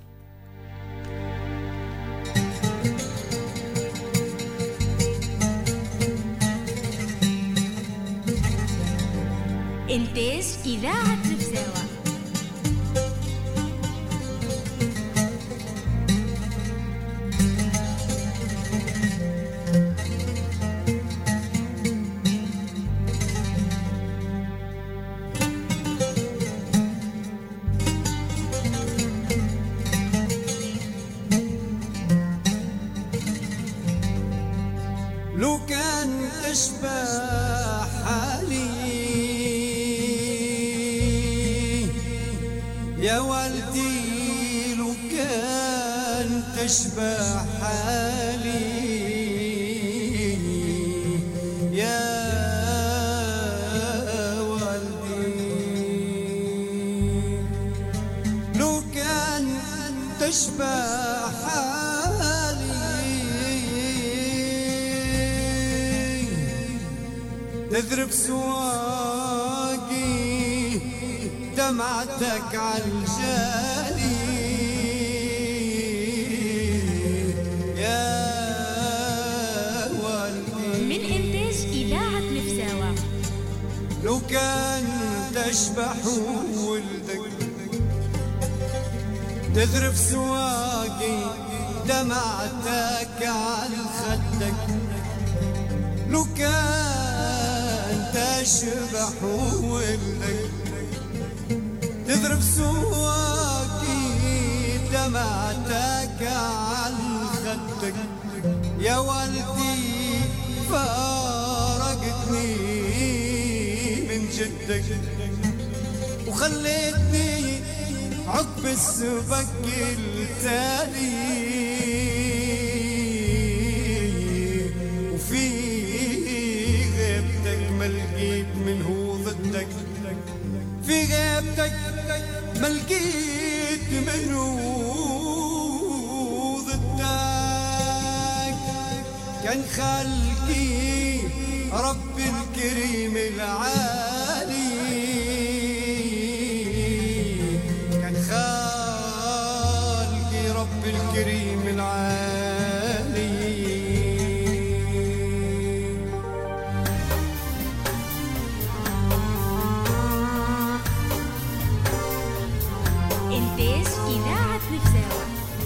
إنتاج إذاعة نفساوة. لو كان تشبه حالي يا والدي، لو كان تشبه حالي يا والدي، لو كان تشبه حالي تذرب سواقي دمعتك عالجالي يا والدي. من إنتاج إذاعة نفساوة. لو كان تشبح ولدك تذرب سواقي دمعتك عالخدك، لو كان تشبح ولدك تضرب سواقي دمعتك عالخدك يا والدي، فارقتني من جدك وخليتني عقب السبق التالي، وفي غيبتك ما لقيت من هو ضدك، في غيبتك ما لقيت منه ضدك. كان خلقي رب الكريم العالي، كان خلقي رب الكريم العالي. إنتاج إذاعة نفساوة.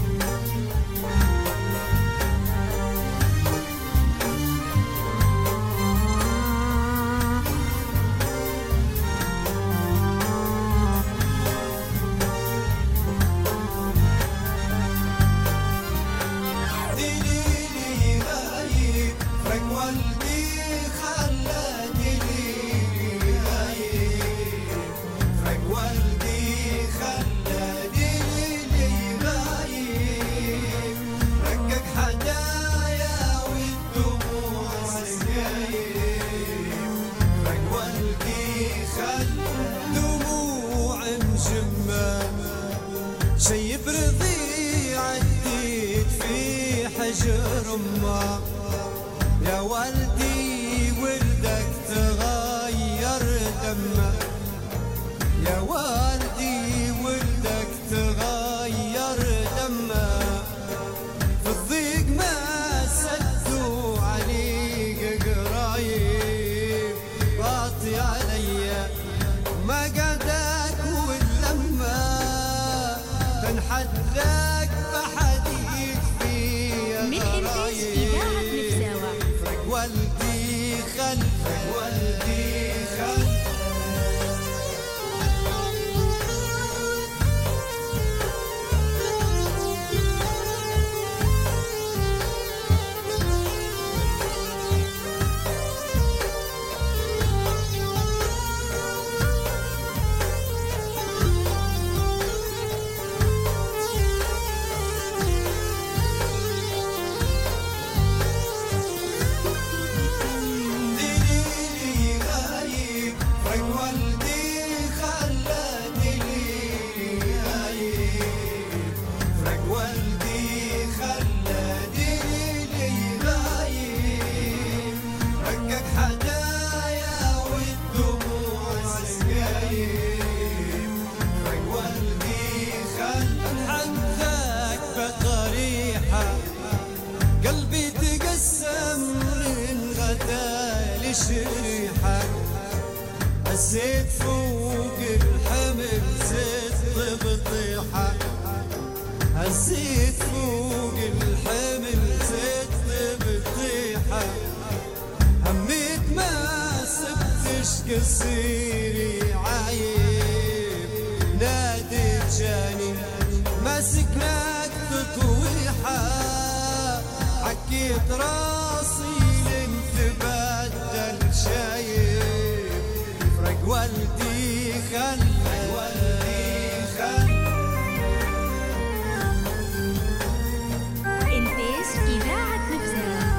شي برضي عديت في حجر أمك يا والدي، ولدك تغير دمك يا والدي، ولدك تغير دمك، في الضيق ما سدوا عليك قرايب، باطي عليا ما قدك واللمة تنحدك بحديث فيا. من إنتاج إذاعة نفساوة. والدي خلفك والدي خلفك. هزيت فوق الحمل زدت بطيحة هزيت فوق الحمل زدت بطيحة هميت ما سبتش قصيري عايب ناديت جاني ماسكناك تطويحة حكيت راسي لنتبدل شايب فرق والدي خلى إنتاج إذاعة نفسها.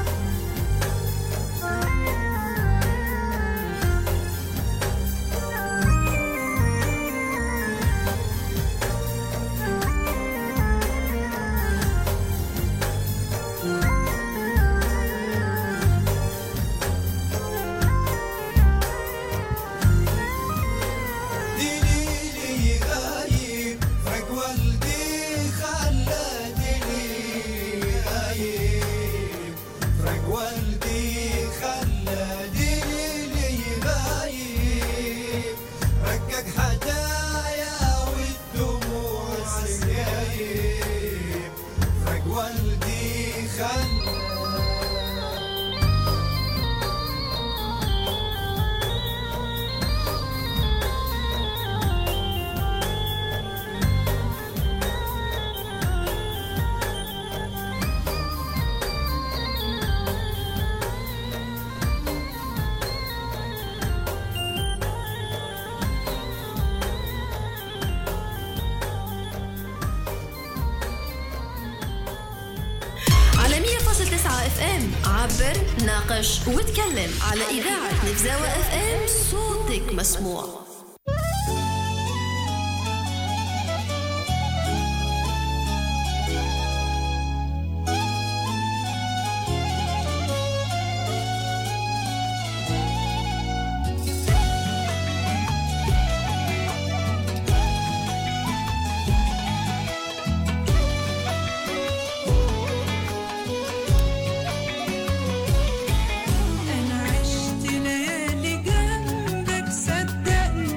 عبر ناقش وتكلم على إذاعة نفزاوة اف ام. صوتك مسموع. أنا عشت ليالي جنبك صدقني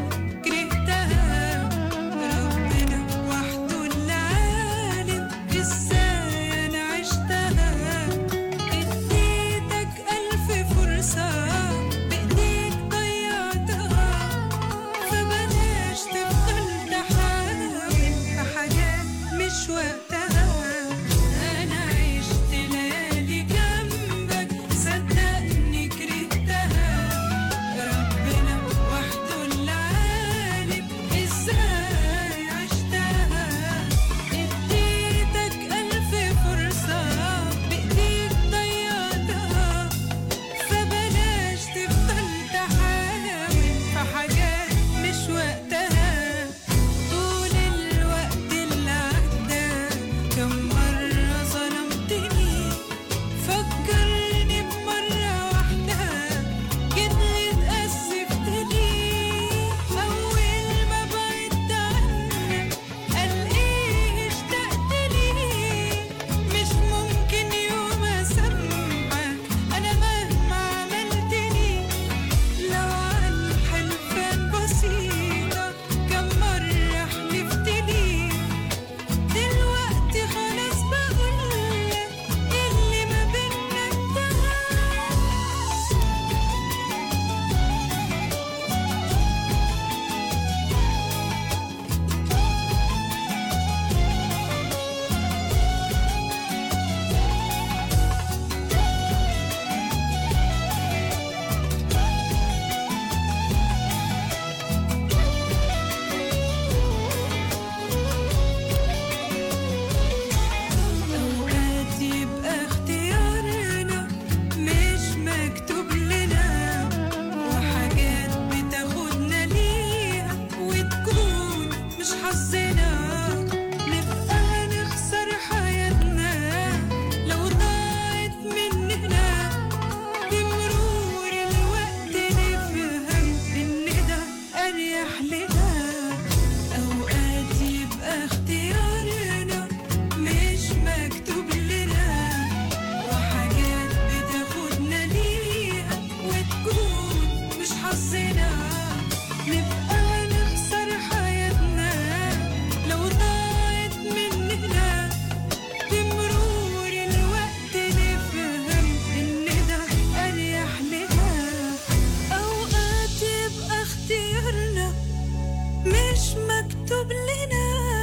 نبقى نخسر حياتنا لو ضاعت مننا بمرور الوقت نفهم إن ده أريح لنا أوقات يبقى اختيارنا مش مكتوب لنا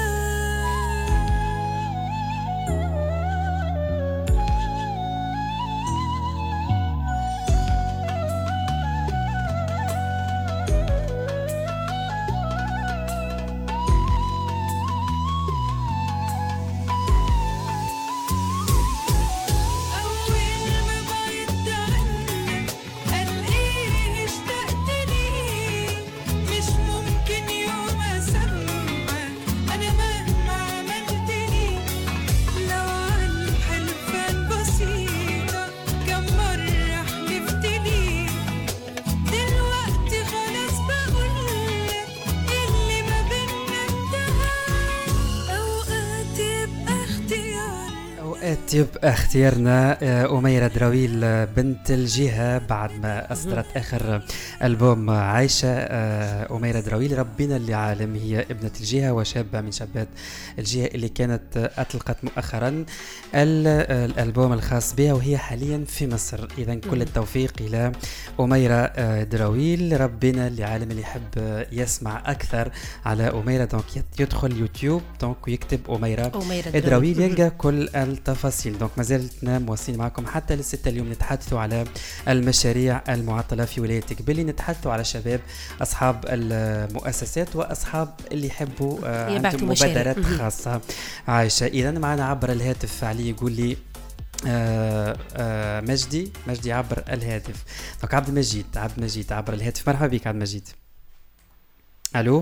يبقى اختيارنا أميرة دراويل بنت الجهة بعد ما أصدرت آخر ألبوم عايشة. أميرة دراويل ربنا اللي عالم هي ابنة الجهة وشابة من شابات الجهة اللي كانت أطلقت مؤخرا الألبوم الخاص بها وهي حاليا في مصر. إذا كل التوفيق إلى أميرة دراويل. ربنا اللي عالم اللي يحب يسمع أكثر على أميرة دونك يدخل يوتيوب دونك ويكتب أميرة دراويل يلقى كل التفاصيل. دونك ما زلتنا مواصلين معكم حتى للستة. اليوم نتحدثوا على المشاريع المعطلة في ولاية إقبلي، نتحدثوا على شباب أصحاب المؤسسات وأصحاب اللي يحبوا عندهم مبادرات خاصة عايشة. إذا معنا عبر الهاتف علي يقول لي مجدي عبر الهاتف. دونك عبد المجيد عبر الهاتف. مرحبا بك عبد المجيد. ألو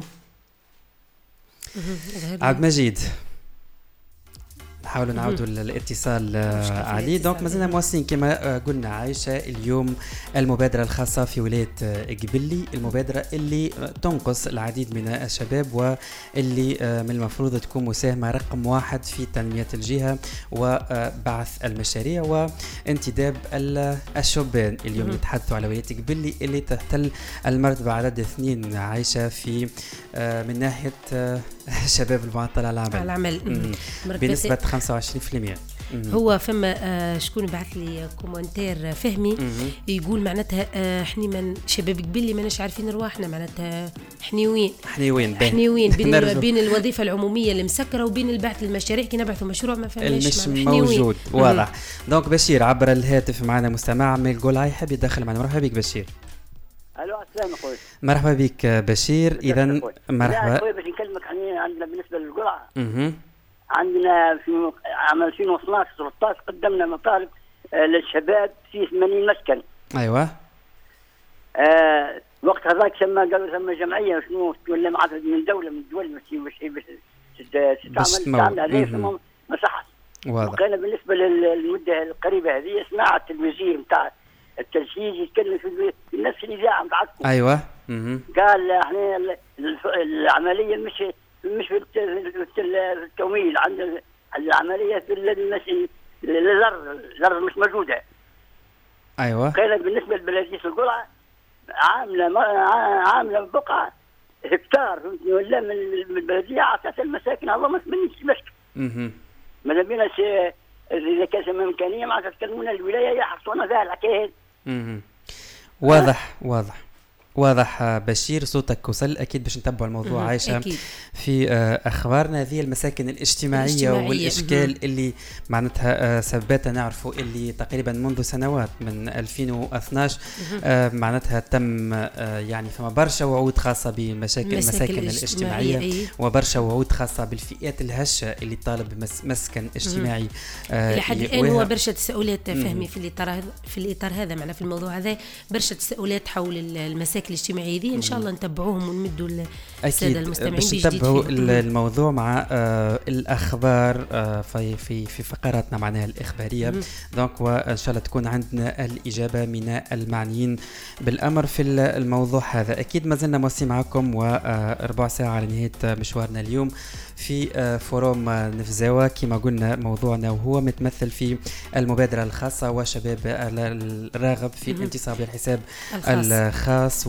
عبد المجيد، نحاولوا نعودوا الاتصال عليه. دونك مازلنا مواصلين كما قلنا عايشة اليوم المبادرة الخاصة في ولاية إقبلي، المبادرة اللي تنقص العديد من الشباب واللي من المفروض تكون مساهمة رقم 1 في تنمية الجهة وبعث المشاريع وانتداب الشبان. اليوم نتحدثوا على ولاية إقبلي اللي تحتل المرتبة عدد 2 عايشة في من ناحية شباب المعطل على العمل بنسبة 25%. هو فما شكون بعث لي كومنتير فهمي يقول معناتها احنا من شباب قبلي ماناش عارفين رواحنا، معناتها حنيوين بين الوظيفه العموميه المسكره وبين البحث المشاريع. كي نبعثوا مشروع ما فهمناش مش موجود واضح. دونك بشير عبر الهاتف معنا مستمع من القلعة يحب يدخل معنا. مرحبا بك بشير. الو السلام اخوي. مرحبا بك بشير. اذا مرحبا اخوي باش نكلمك عندنا بالنسبه للقلعة عندنا في عام 2012 13 قدمنا مطالب للشباب في 80 مسكن. ايوه وقت هذاك قالوا ثم جمعيه شنو ولا معاد من دوله من الدول باش تستعمل عليه ما صحش. وكان بالنسبه للمده القريبه هذه سمعت الوزير نتاع التجهيز يتكلم في نفس الاذاعه نتاعكم. ايوه قال احنا العمليه مش في التمويل، عند العمليه في الزر مش موجوده. ايوه كانت بالنسبه لبلديه القلعة عامله بقعه هكتار ولا من البلديه عطت المساكن الله ما تمنيش مسكن. ماذا بينا اذا كان امكانيه ما تتكلمون الولايه يحصلون ذا الحكايه. واضح بشير، صوتك وصل. أكيد باش نتبع الموضوع عايشة أكيد. في أخبارنا هذه المساكن الاجتماعية والإشكال اللي معناتها سببتها نعرفوا اللي تقريبا منذ سنوات من 2012 معناتها تم يعني فما برشا وعود خاصة بمشاكل المساكن الاجتماعية وبرشا وعود خاصة بالفئات الهشة اللي طالب مسكن اجتماعي. لحد الآن هو برشا تساؤلات فهمي في الإطار هذا معنا في الموضوع هذا برشا تساؤلات حول المساكن الاجتماعية دي. إن شاء الله نتبعوهم ونمدوا السادة المستمعين باش نتبعوا الموضوع مع الأخبار في فقراتنا معناها الإخبارية. دونك وإن شاء الله تكون عندنا الإجابة من المعنيين بالأمر في الموضوع هذا. أكيد ما زلنا موصي معكم وربع ساعة على نهاية مشوارنا اليوم في فوروم نفزاوة كما قلنا موضوعنا وهو متمثل في المبادرة الخاصة وشباب الراغب في الانتصاب للحساب الخاص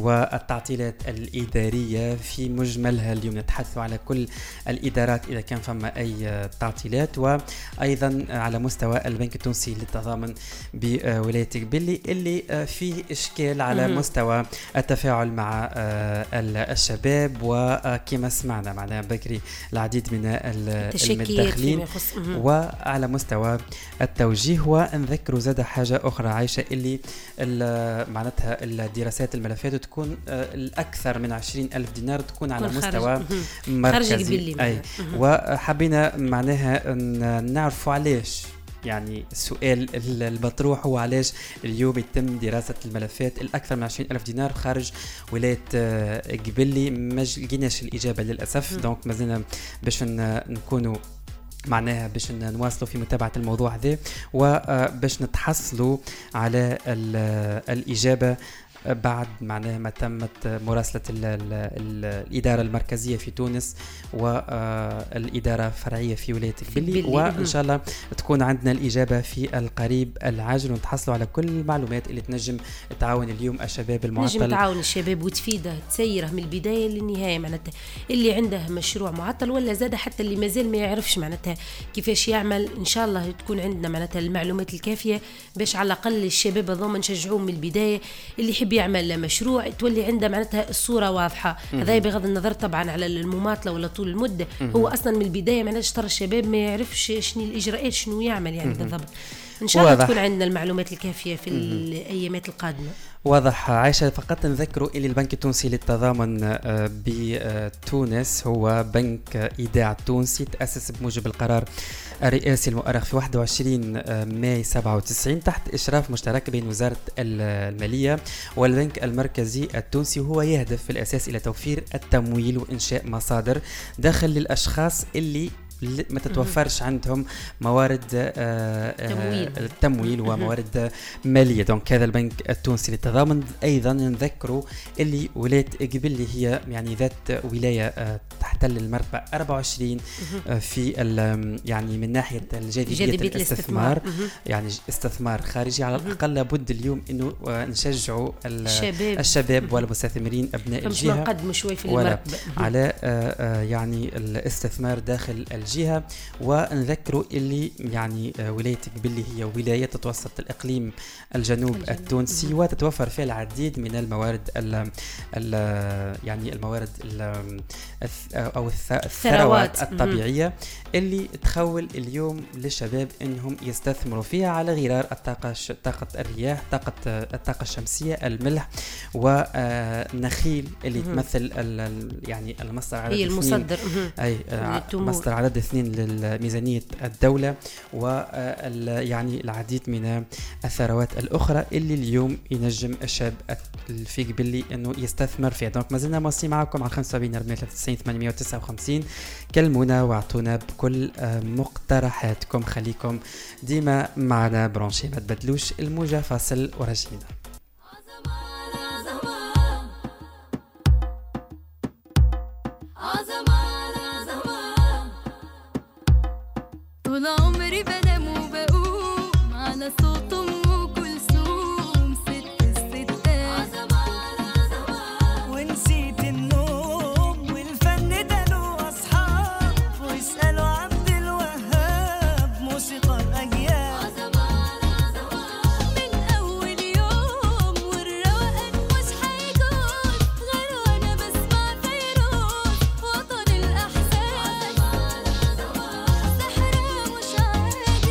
والتعطيلات الإدارية في مجملها. اليوم نتحدث على كل الإدارات إذا كان فما أي تعطيلات، وأيضا على مستوى البنك التونسي للتضامن بولاية قبلي اللي فيه إشكال على مستوى التفاعل مع الشباب، وكما سمعنا معناها بكري العديد من المتدخلين، وعلى مستوى التوجيه. ونذكر زاد حاجة أخرى عايشة اللي معناتها الدراسات الملفات تكون الأكثر من 20,000 دينار تكون على مستوى مركزي. أي وحبينا معناها نعرفوا علاش، يعني السؤال المطروح هو علاش اليوم يتم دراسة الملفات الأكثر من 20,000 دينار خارج ولاية قبلي. ما لقيناش الإجابة للأسف. دونك مازلنا باش نكونوا معناها باش نواصلوا في متابعة الموضوع هذا، وباش نتحصلوا على الإجابة بعد معناها ما تمت مراسلة الإدارة المركزية في تونس والإدارة الفرعية في ولاية قبلي، وإن شاء الله تكون عندنا الإجابة في القريب العاجل، ونتحصلوا على كل المعلومات اللي تنجم تعاون اليوم الشباب المعطل. نجم تعاون الشباب وتفيده تسيره من البداية للنهاية، معناتها اللي عنده مشروع معطل ولا زاد حتى اللي مازال ما يعرفش معناتها كيفاش يعمل. إن شاء الله تكون عندنا معناتها المعلومات الكافية باش على الأقل الشباب هذوما نشجعوهم من البداية. اللي يحب يعمل مشروع تولي عنده معناتها الصورة واضحة. هذا بغض النظر طبعا على المماطلة ولا طول المدة. هو أصلا من البداية معناتها اشترى الشباب ما يعرفش شنو الإجراءات شنو يعمل يعني بالضبط. إن شاء الله تكون عندنا المعلومات الكافية في الأيامات القادمة. واضح عايشة. فقط نذكروا إلي البنك التونسي للتضامن بتونس هو بنك إيداع تونسي، تأسس بموجب القرار الرئاسي المؤرخ في 21 ماي 97 تحت إشراف مشترك بين وزارة المالية والبنك المركزي التونسي. هو يهدف في الأساس إلى توفير التمويل وإنشاء مصادر دخل للأشخاص اللي ما تتوفرش عندهم موارد التمويل وموارد مالية. دونك هذا البنك التونسي للتضامن. أيضا نذكروا اللي ولاية قبلي هي يعني ذات ولاية تحتل المرتبة 24 في يعني من ناحية جاذبية الاستثمار، يعني استثمار خارجي. على الأقل لابد اليوم إنه نشجعوا الشباب والمستثمرين أبناء الجهة نقدموا شوي في المرتبة على يعني الاستثمار داخل الجهة. ونذكروا اللي يعني ولاية قبلي هي ولاية تتوسط الإقليم الجنوب التونسي، وتتوفر فيها العديد من الموارد يعني الموارد أو الثروات الطبيعية اللي تخول اليوم للشباب إنهم يستثمروا فيها على غرار طاقة الرياح، الطاقة الشمسية، الملح والنخيل اللي تمثل يعني المصدر عدد المصدر أي مصدر عدد 2 لميزانية الدولة، ويعني العديد من الثروات الأخرى اللي اليوم ينجم الشاب في قبلي إنه يستثمر فيها. دونك مازلنا مواصلين معكم على 75 493 859. كلمونا واعطونا بكل مقترحاتكم. خليكم ديما معنا برونشي، ما تبدلوش الموجة. فاصل ورجينا. طول عمري بنام وبقوم على صوت أم كلثوم ست الستات، ونسيت النوم والفن ده له أصحاب، واسألوا عبد الوهاب موسيقى الأجيال. من أول يوم والروقان مش هيجوز غير وأنا بسمع فيروز وطن الأحزان. سحرة مش عادي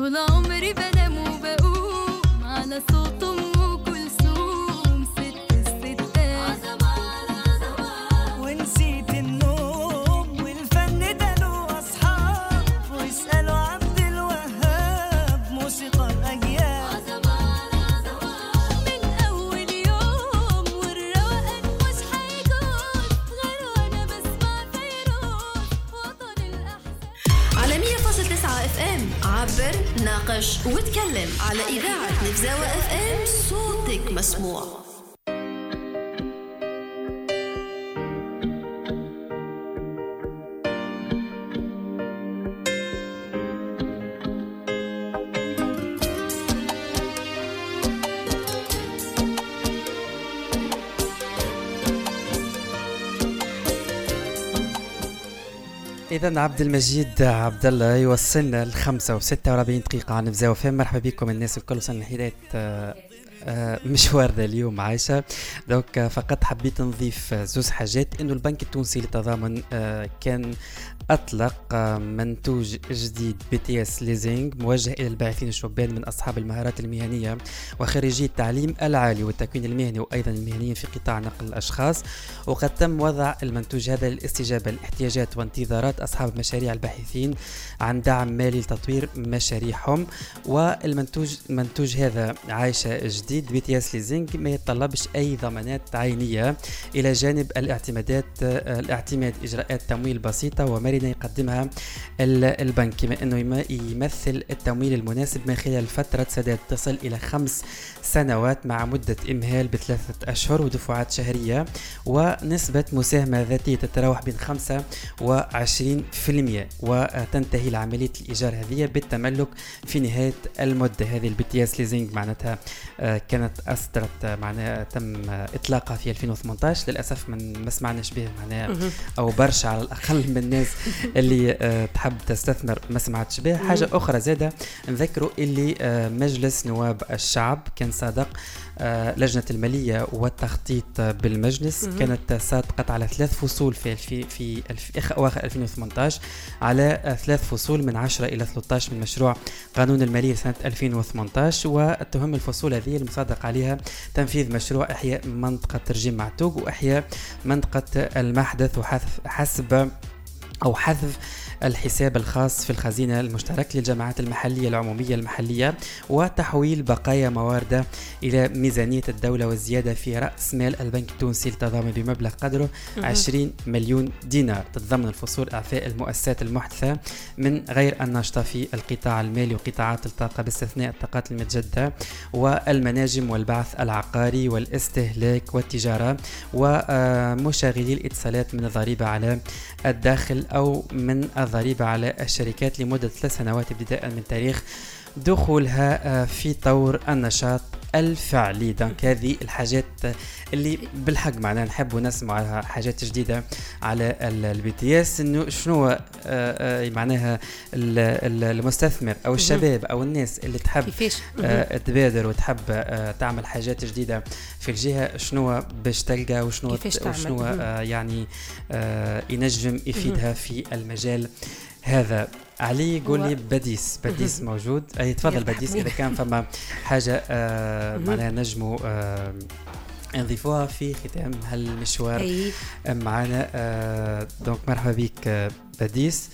طول عمري بنام وبقوم على صوت ام كلثوم ست الستات ونسيت النوم والفن ده له اصحاب واسالوا عبد الوهاب موسيقى الاجيال من اول يوم والروقان مش هيجوز غير وانا بسمع فيروز وطن الاحزان. على 100.9 اف ام عبر ناقش وتكلم على إذاعة نفزاوة اف ام صوتك مسموع. إذا عبد المجيد عبد الله يوصلنا ل 45 دقيقة عن نفزاوة فهم. مرحبا بكم الناس الكل، وصلنا لحداية مشوارنا اليوم عايشة. دوك فقط حبيت نضيف زوز حاجات. إنه البنك التونسي للتضامن كان أطلق منتوج جديد BTS ليزينج موجه إلى الباحثين الشبان من أصحاب المهارات المهنية وخريجي التعليم العالي والتكوين المهني وأيضا المهنيين في قطاع نقل الأشخاص. وقد تم وضع المنتوج هذا للاستجابة لاحتياجات وانتظارات أصحاب المشاريع الباحثين عن دعم مالي لتطوير مشاريعهم. والمنتوج هذا عايشة جديد BTS ليزينج ما يتطلبش أي ضمانات عينية إلى جانب الاعتماد إجراءات تمويل بسيطة ومرنة يقدمها البنك، كما أنه يمثل التمويل المناسب من خلال فترة سداد تصل إلى 5 سنوات مع مدة إمهال ب3 أشهر ودفعات شهرية، ونسبة مساهمة ذاتية تتراوح بين 5 و20%، وتنتهي العملية الإيجار هذه بالتملك في نهاية المدة. هذه BTS ليزينج معناتها كانت أصدرت معناها تم إطلاقها في 2018. للأسف ما سمعناش به معناها أو برشا على الأقل من الناس اللي تحب تستثمر ما سمعتش به. حاجة أخرى زادة نذكروا اللي مجلس نواب الشعب كان صادق لجنة المالية والتخطيط بالمجلس كانت صادقت على 3 فصول في أواخر 2018 على 3 فصول من 10 إلى 13 من مشروع قانون المالية سنة 2018. وتهم الفصول هذه المصادق عليها تنفيذ مشروع إحياء منطقة ترجيم معتوق وإحياء منطقة المحدث وحذف الحساب الخاص في الخزينة المشترك للجماعات المحلية العمومية المحلية وتحويل بقايا موارده إلى ميزانية الدولة والزيادة في رأس مال البنك التونسي للتضامن بمبلغ قدره 20 مليون دينار. تتضمن الفصول إعفاء المؤسسات المحدثة من غير الناشطة في القطاع المالي وقطاعات الطاقة باستثناء الطاقات المتجددة والمناجم والبعث العقاري والاستهلاك والتجارة ومشغلي الاتصالات من الضريبة على الداخل أو من الضريبة على الشركات لمدة 3 سنوات ابتداء من تاريخ دخولها في طور النشاط الفعلي. دونك هذه الحاجات اللي بالحق معنا نحب نسمع حاجات جديدة على BTS. انه شنو معناها المستثمر او الشباب او الناس اللي تحب تبادر وتحب تعمل حاجات جديدة في الجهة شنو باش تلقى وشنو يعني ينجم يفيدها في المجال هذا. علي قول لي بديس موجود. اي تفضل بديس اذا كان فما حاجه معناها نجموا نضيفوها في ختام هالمشوار معنا. دونك مرحبا بك بديس.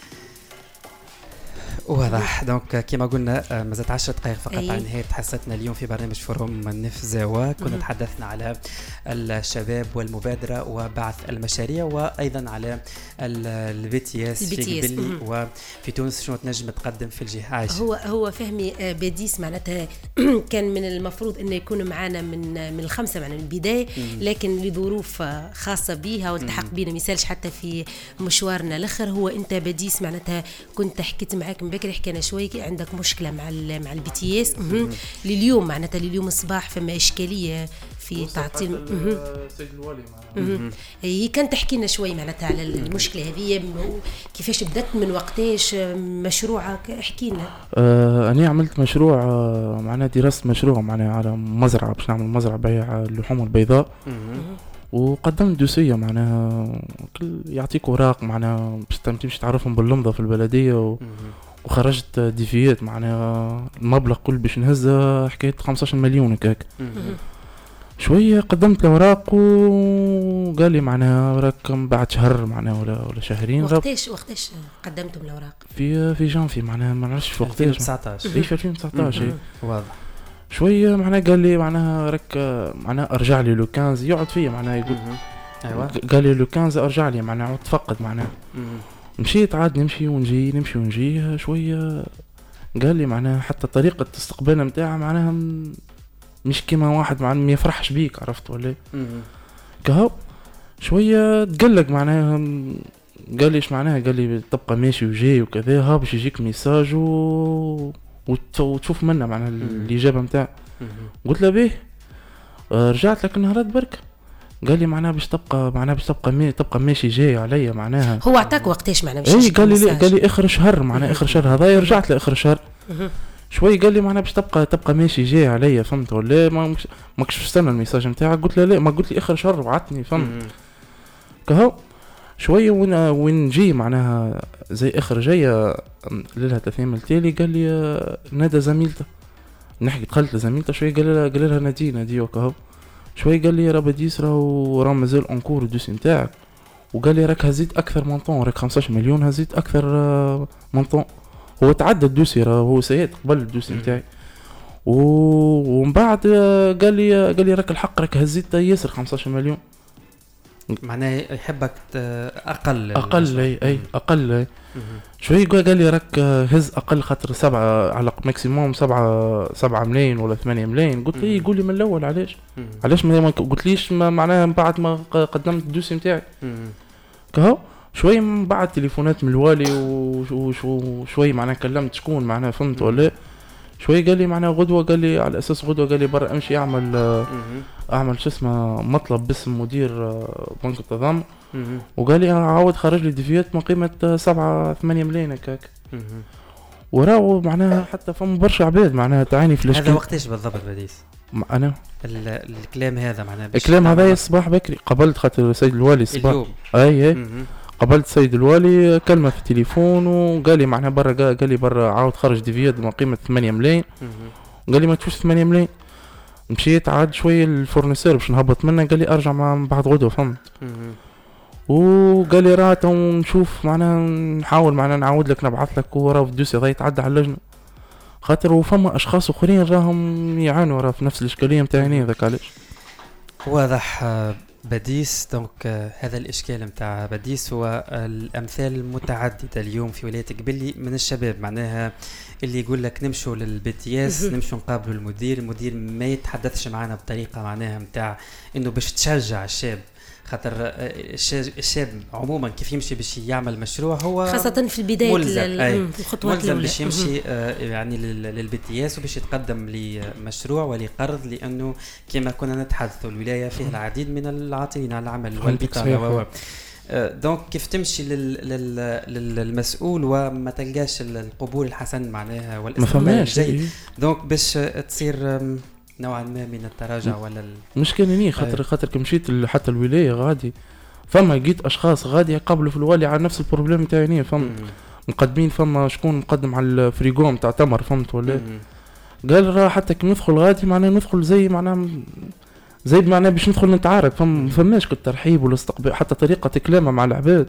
واضح. دونك كما قلنا مازالت 10 دقائق فقط على نهاية حصتنا اليوم في برنامج فوروم نفزاوة. كنا تحدثنا على الشباب والمبادرة وبعث المشاريع وأيضا على BTS في قبلي وفي تونس شنو تنجم تقدم في الجهة عايشة. هو فهمي بديس معناتها كان من المفروض أنه يكون معنا من الخمسة من البداية، لكن لظروف خاصة بها والتحق بنا مثالش حتى في مشوارنا الآخر. هو أنت بديس معناتها كنت حكيت معاك بكري حكينا شوي عندك مشكلة مع BTS لليوم معناتها لليوم الصباح فما إشكالية في تعطيل سيد الوالي هي كان تحكي لنا شوي معناتها على المشكلة هذه كيفاش بدأت من وقتاش مشروعك احكي لنا. أنا عملت مشروع معناها دراسة مشروع معناها على مزرعة باش نعمل مزرعة بيع اللحوم البيضاء وقدمت دوسية معناها كل يعطيك اوراق معناها باش تمشي تعرفهم باللمضة في البلدية وخرجت ديفيات معناها المبلغ كل باش نهز حكايه 15 مليون هكاك. شويه قدمت الاوراق وقال لي معناها راك بعد شهر معناها ولا شهرين. وقتاش قدمتم الاوراق؟ في جانفي معناها ما نعرفش في وقتاش. 2019 في 2019 واضح. شويه معناها قال لي معناها راك معناها ارجع لي لو 15 يقعد فيا معناها يقول ايوه قال لي لو 15 ارجع لي معناها تفقد معناها. مشيت عاد نمشي ونجي شويه قال لي معناها حتى طريقه الاستقبال نتاعها معناها مش كيما واحد معناها ما يفرحش بيك عرفت ولا كهو شويه تقلق معناها. قال لي ايش معناها؟ قال لي تبقى ماشي وجاي وكذا ها باش يجيك ميساج وتشوف منه معناها الاجابه نتاع. قلت له باهي. رجعت لك النهارات برك قال لي معناها باش تبقى ماشي جاي عليا معناها. هو عطاك وقتاش معناها باش اي قال لي اخر شهر معناها اخر شهر هذا. رجعت لاخر شهر شوي قال لي معناها باش تبقى ماشي جاي عليا فهمت ولا ماكش استنى الميساج نتاعك. قلت له لا ما قلت لي اخر شهر بعتني فهمت كهو شويه وين نجي معناها زي اخر جايه لها 3 ايام التالي قال لي نادى زميلته نحكي دخلت لزميلته شويه قال لها نادي وكهو شويه قال لي راه بديس راه مازال انكور الدوسي نتاعك. وقال لي راك هزيت اكثر مونطون راك 15 مليون هزيت اكثر مونطون. هو تعدى الدوسي راه هو سيد قبل الدوسي نتاعي ومن بعد قال لي راك الحق راك هزيت ياسر 15 مليون معناه يحبك اقل اي اقل شويه قال لي راك هز اقل خاطر 7 على ماكسيموم 7 ملايين ولا 8 ملايين. قلت لي يقول لي من الاول علاش ما قلتليش معناها من بعد ما قدمت الدوسي نتاعي كهو شويه من بعد تليفونات من الوالي وشويه معناها كلمت شكون معناها فهمت ولا شويه قال لي معناها غدوه قال لي على اساس غدوه قال لي برا امشي اعمل شو اسمه مطلب باسم مدير بنك التضامن وقال لي عاود خرج لي ديفيات من قيمه 7-8 ملايين هكاك. وراو معناها حتى فم برشا عباد معناها تعاني في الاشكال. هذا وقتاش بالضبط بديس؟ انا الكلام هذا معناها الكلام هذا الصباح بكري قبلت خاطر السيد الوالي الصباح اي قبلت السيد الوالي كلمه في التليفون وقال لي معناها برا قال لي برا عاود خرج ديفيات من قيمه 8 ملايين. قال لي ما تشوفش 8 ملايين. مشيت عاد شويه الفورنيسور باش نهبط منه قال لي ارجع من بعد غدوه فهمت. وقال لي راه نشوف معناها نحاول معناها نعاود لك نبعث لك وراه في الدوسي هذا يتعدى على اللجنه خاطر وفما اشخاص اخرين راهم يعانوا راه في نفس الاشكاليه نتاعي هذاك علاش. واضح بديس. دونك هذا الاشكال نتاع بديس هو الامثال المتعدده اليوم في ولايه قبلي من الشباب معناها اللي يقول لك نمشوا للبتياس نمشوا نقابلوا المدير ما يتحدثش معنا بطريقه معناها نتاع انه باش تشجع الشاب خاطر الشاب عموما كيف يمشي باش يعمل مشروع هو خاصة في البداية الخطوات الأولى باش يمشي يعني للبتياس وباش يتقدم لمشروع ولقرض لأنه كما كنا نتحدث الولاية فيها العديد من العاطلين على العمل والبطالة دونك كيف تمشي للمسؤول وما تلقاش القبول الحسن معناها والاستقبال الجيد دونك باش تصير نوعا ما من التراجع ولا مشكلة خاطر كي مشيت حتى الولاية غادي فما لقيت اشخاص غادي يقابلوا في الوالي على نفس البروبليم تاعي فما مقدمين فما شكون مقدم على الفريغو نتاع تمر فهمت ولا قال راه حتى كي ندخل غادي معناها ندخل زي معناها باش ندخل نتعارك فماش الترحيب والاستقبال حتى طريقة كلامه مع العباد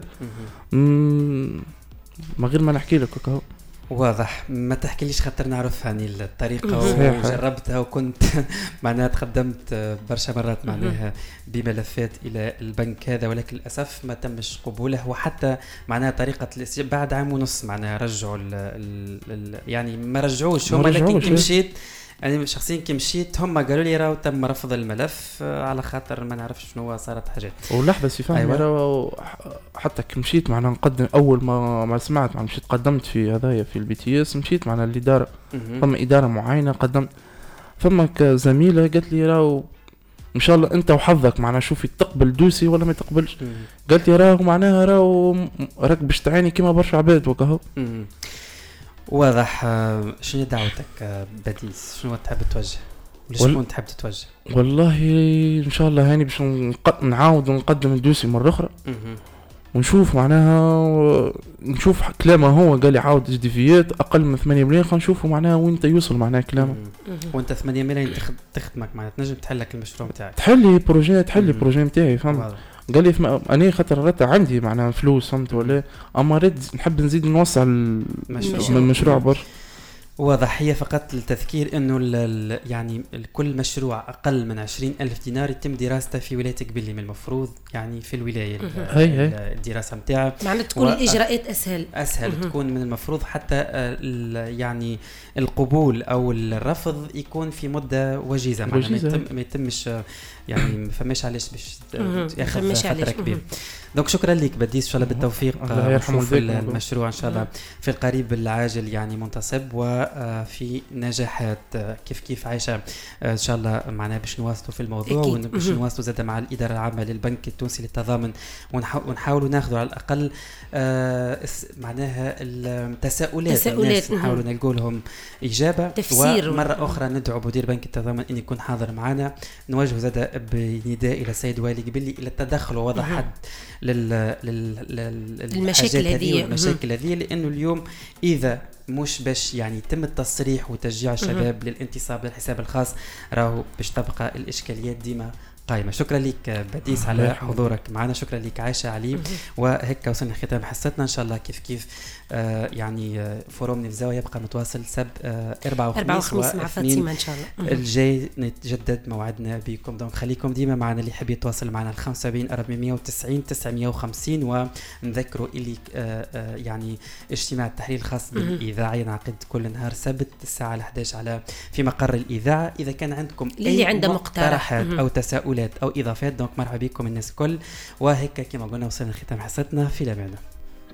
ما غير ما نحكي لك هكا. واضح ما تحكيليش خاطر نعرف هاني الطريقة وجربتها وكنت معناها تقدمت برشا مرات معناها بملفات إلى البنك هذا ولكن للأسف ما تمش قبوله وحتى معناها طريقة بعد عام ونص معناها رجعوا يعني ما رجعوش هم لكن كي مشيت يعني شخصيا كي مشيت هم قالوا لي راهو تم رفض الملف على خاطر ما نعرفش شنو صارت حاجات. ولحظه سي فهم أيوة. حتى كي مشيت معنا نقدم اول ما سمعت معنا مشيت قدمت في هذايا في البي تي اس مشيت معنا الاداره فما اداره معينه قدمت فما كزميله قالت لي راهو ان شاء الله انت وحظك معنا شوفي تقبل دوسي ولا ما تقبلش. قالت لي راهو معناها راك باش تعاني كيما برشا عباد وكهو. واضح. شنو دعوتك بديس؟ شنو تحب توجه؟ شنو تحب تتوجه؟ والله ان شاء الله هاني باش نعاود نقدم الدوسي مره اخرى ونشوف معناها نشوف كلامه هو قال يعاود تجديفيات اقل من 8 ملايين، خلينا نشوفوا معناها وين يوصل معناها كلامه. وانت 8 ملايين تخدمك معناها تنجم تحل لك المشروع نتاعك، تحل لي بروجي نتاعي فهمت. قال لي انا خاطر رات عندي معناها فلوس فهمت ولا اما رد نحب نزيد نوسع المشروع برشا. واضح. هي فقط للتذكير انه يعني كل مشروع اقل من 20,000 دينار يتم دراسته في ولايه قبلي، من المفروض يعني في الولايه الدراسه نتاعها معناتها تكون الاجراءات اسهل تكون من المفروض حتى يعني القبول او الرفض يكون في مده وجيزه، معناها ما يتمش يعني ما فماش علاش باش ياخذ فتره كبيره. دونك شكرا لك بديس، ان شاء الله بالتوفيق في المشروع ان شاء الله في القريب العاجل يعني منتصب وفي نجاحات. كيف عايشه ان شاء الله معنا باش نواصلوا في الموضوع وباش نواصلوا زاد مع الاداره العامه للبنك التونسي للتضامن ونحاولوا ناخذوا على الاقل معناها التساؤلات الناس نحاولوا نلقوا لهم اجابه تفسير. ومره اخرى ندعو مدير بنك التضامن ان يكون حاضر معنا، نوجه زاد بنداء الى السيد والي قبلي الى التدخل ووضع حد المشاكل هذه لانه اليوم اذا مش باش يعني يتم التصريح وتشجيع الشباب للانتصاب للحساب الخاص راهو باش تبقى الاشكاليات ديما قائمة. شكرا لك بديس على حضورك معنا، شكرا لك عائشة علي. وهيك وصلنا ختام حصتنا ان شاء الله. كيف يعني فوروم نفزاوة يبقى متواصل سب 4 وخميس مع فاطمة ان شاء الله. الجاي نتجدد موعدنا بكم، دونك خليكم ديما معنا. اللي يحب يتواصل معنا 75 490 950. ونذكروا اللي يعني اجتماع التحليل الخاص بالاذاعه ينعقد كل نهار سبت الساعه 11 على في مقر الاذاعه. اذا كان عندكم اي عنده مقترحات او تساؤلات او اضافات دونك مرحبا بكم الناس الكل. وهيك كما قلنا وصلنا لختام حصتنا، في امان الله.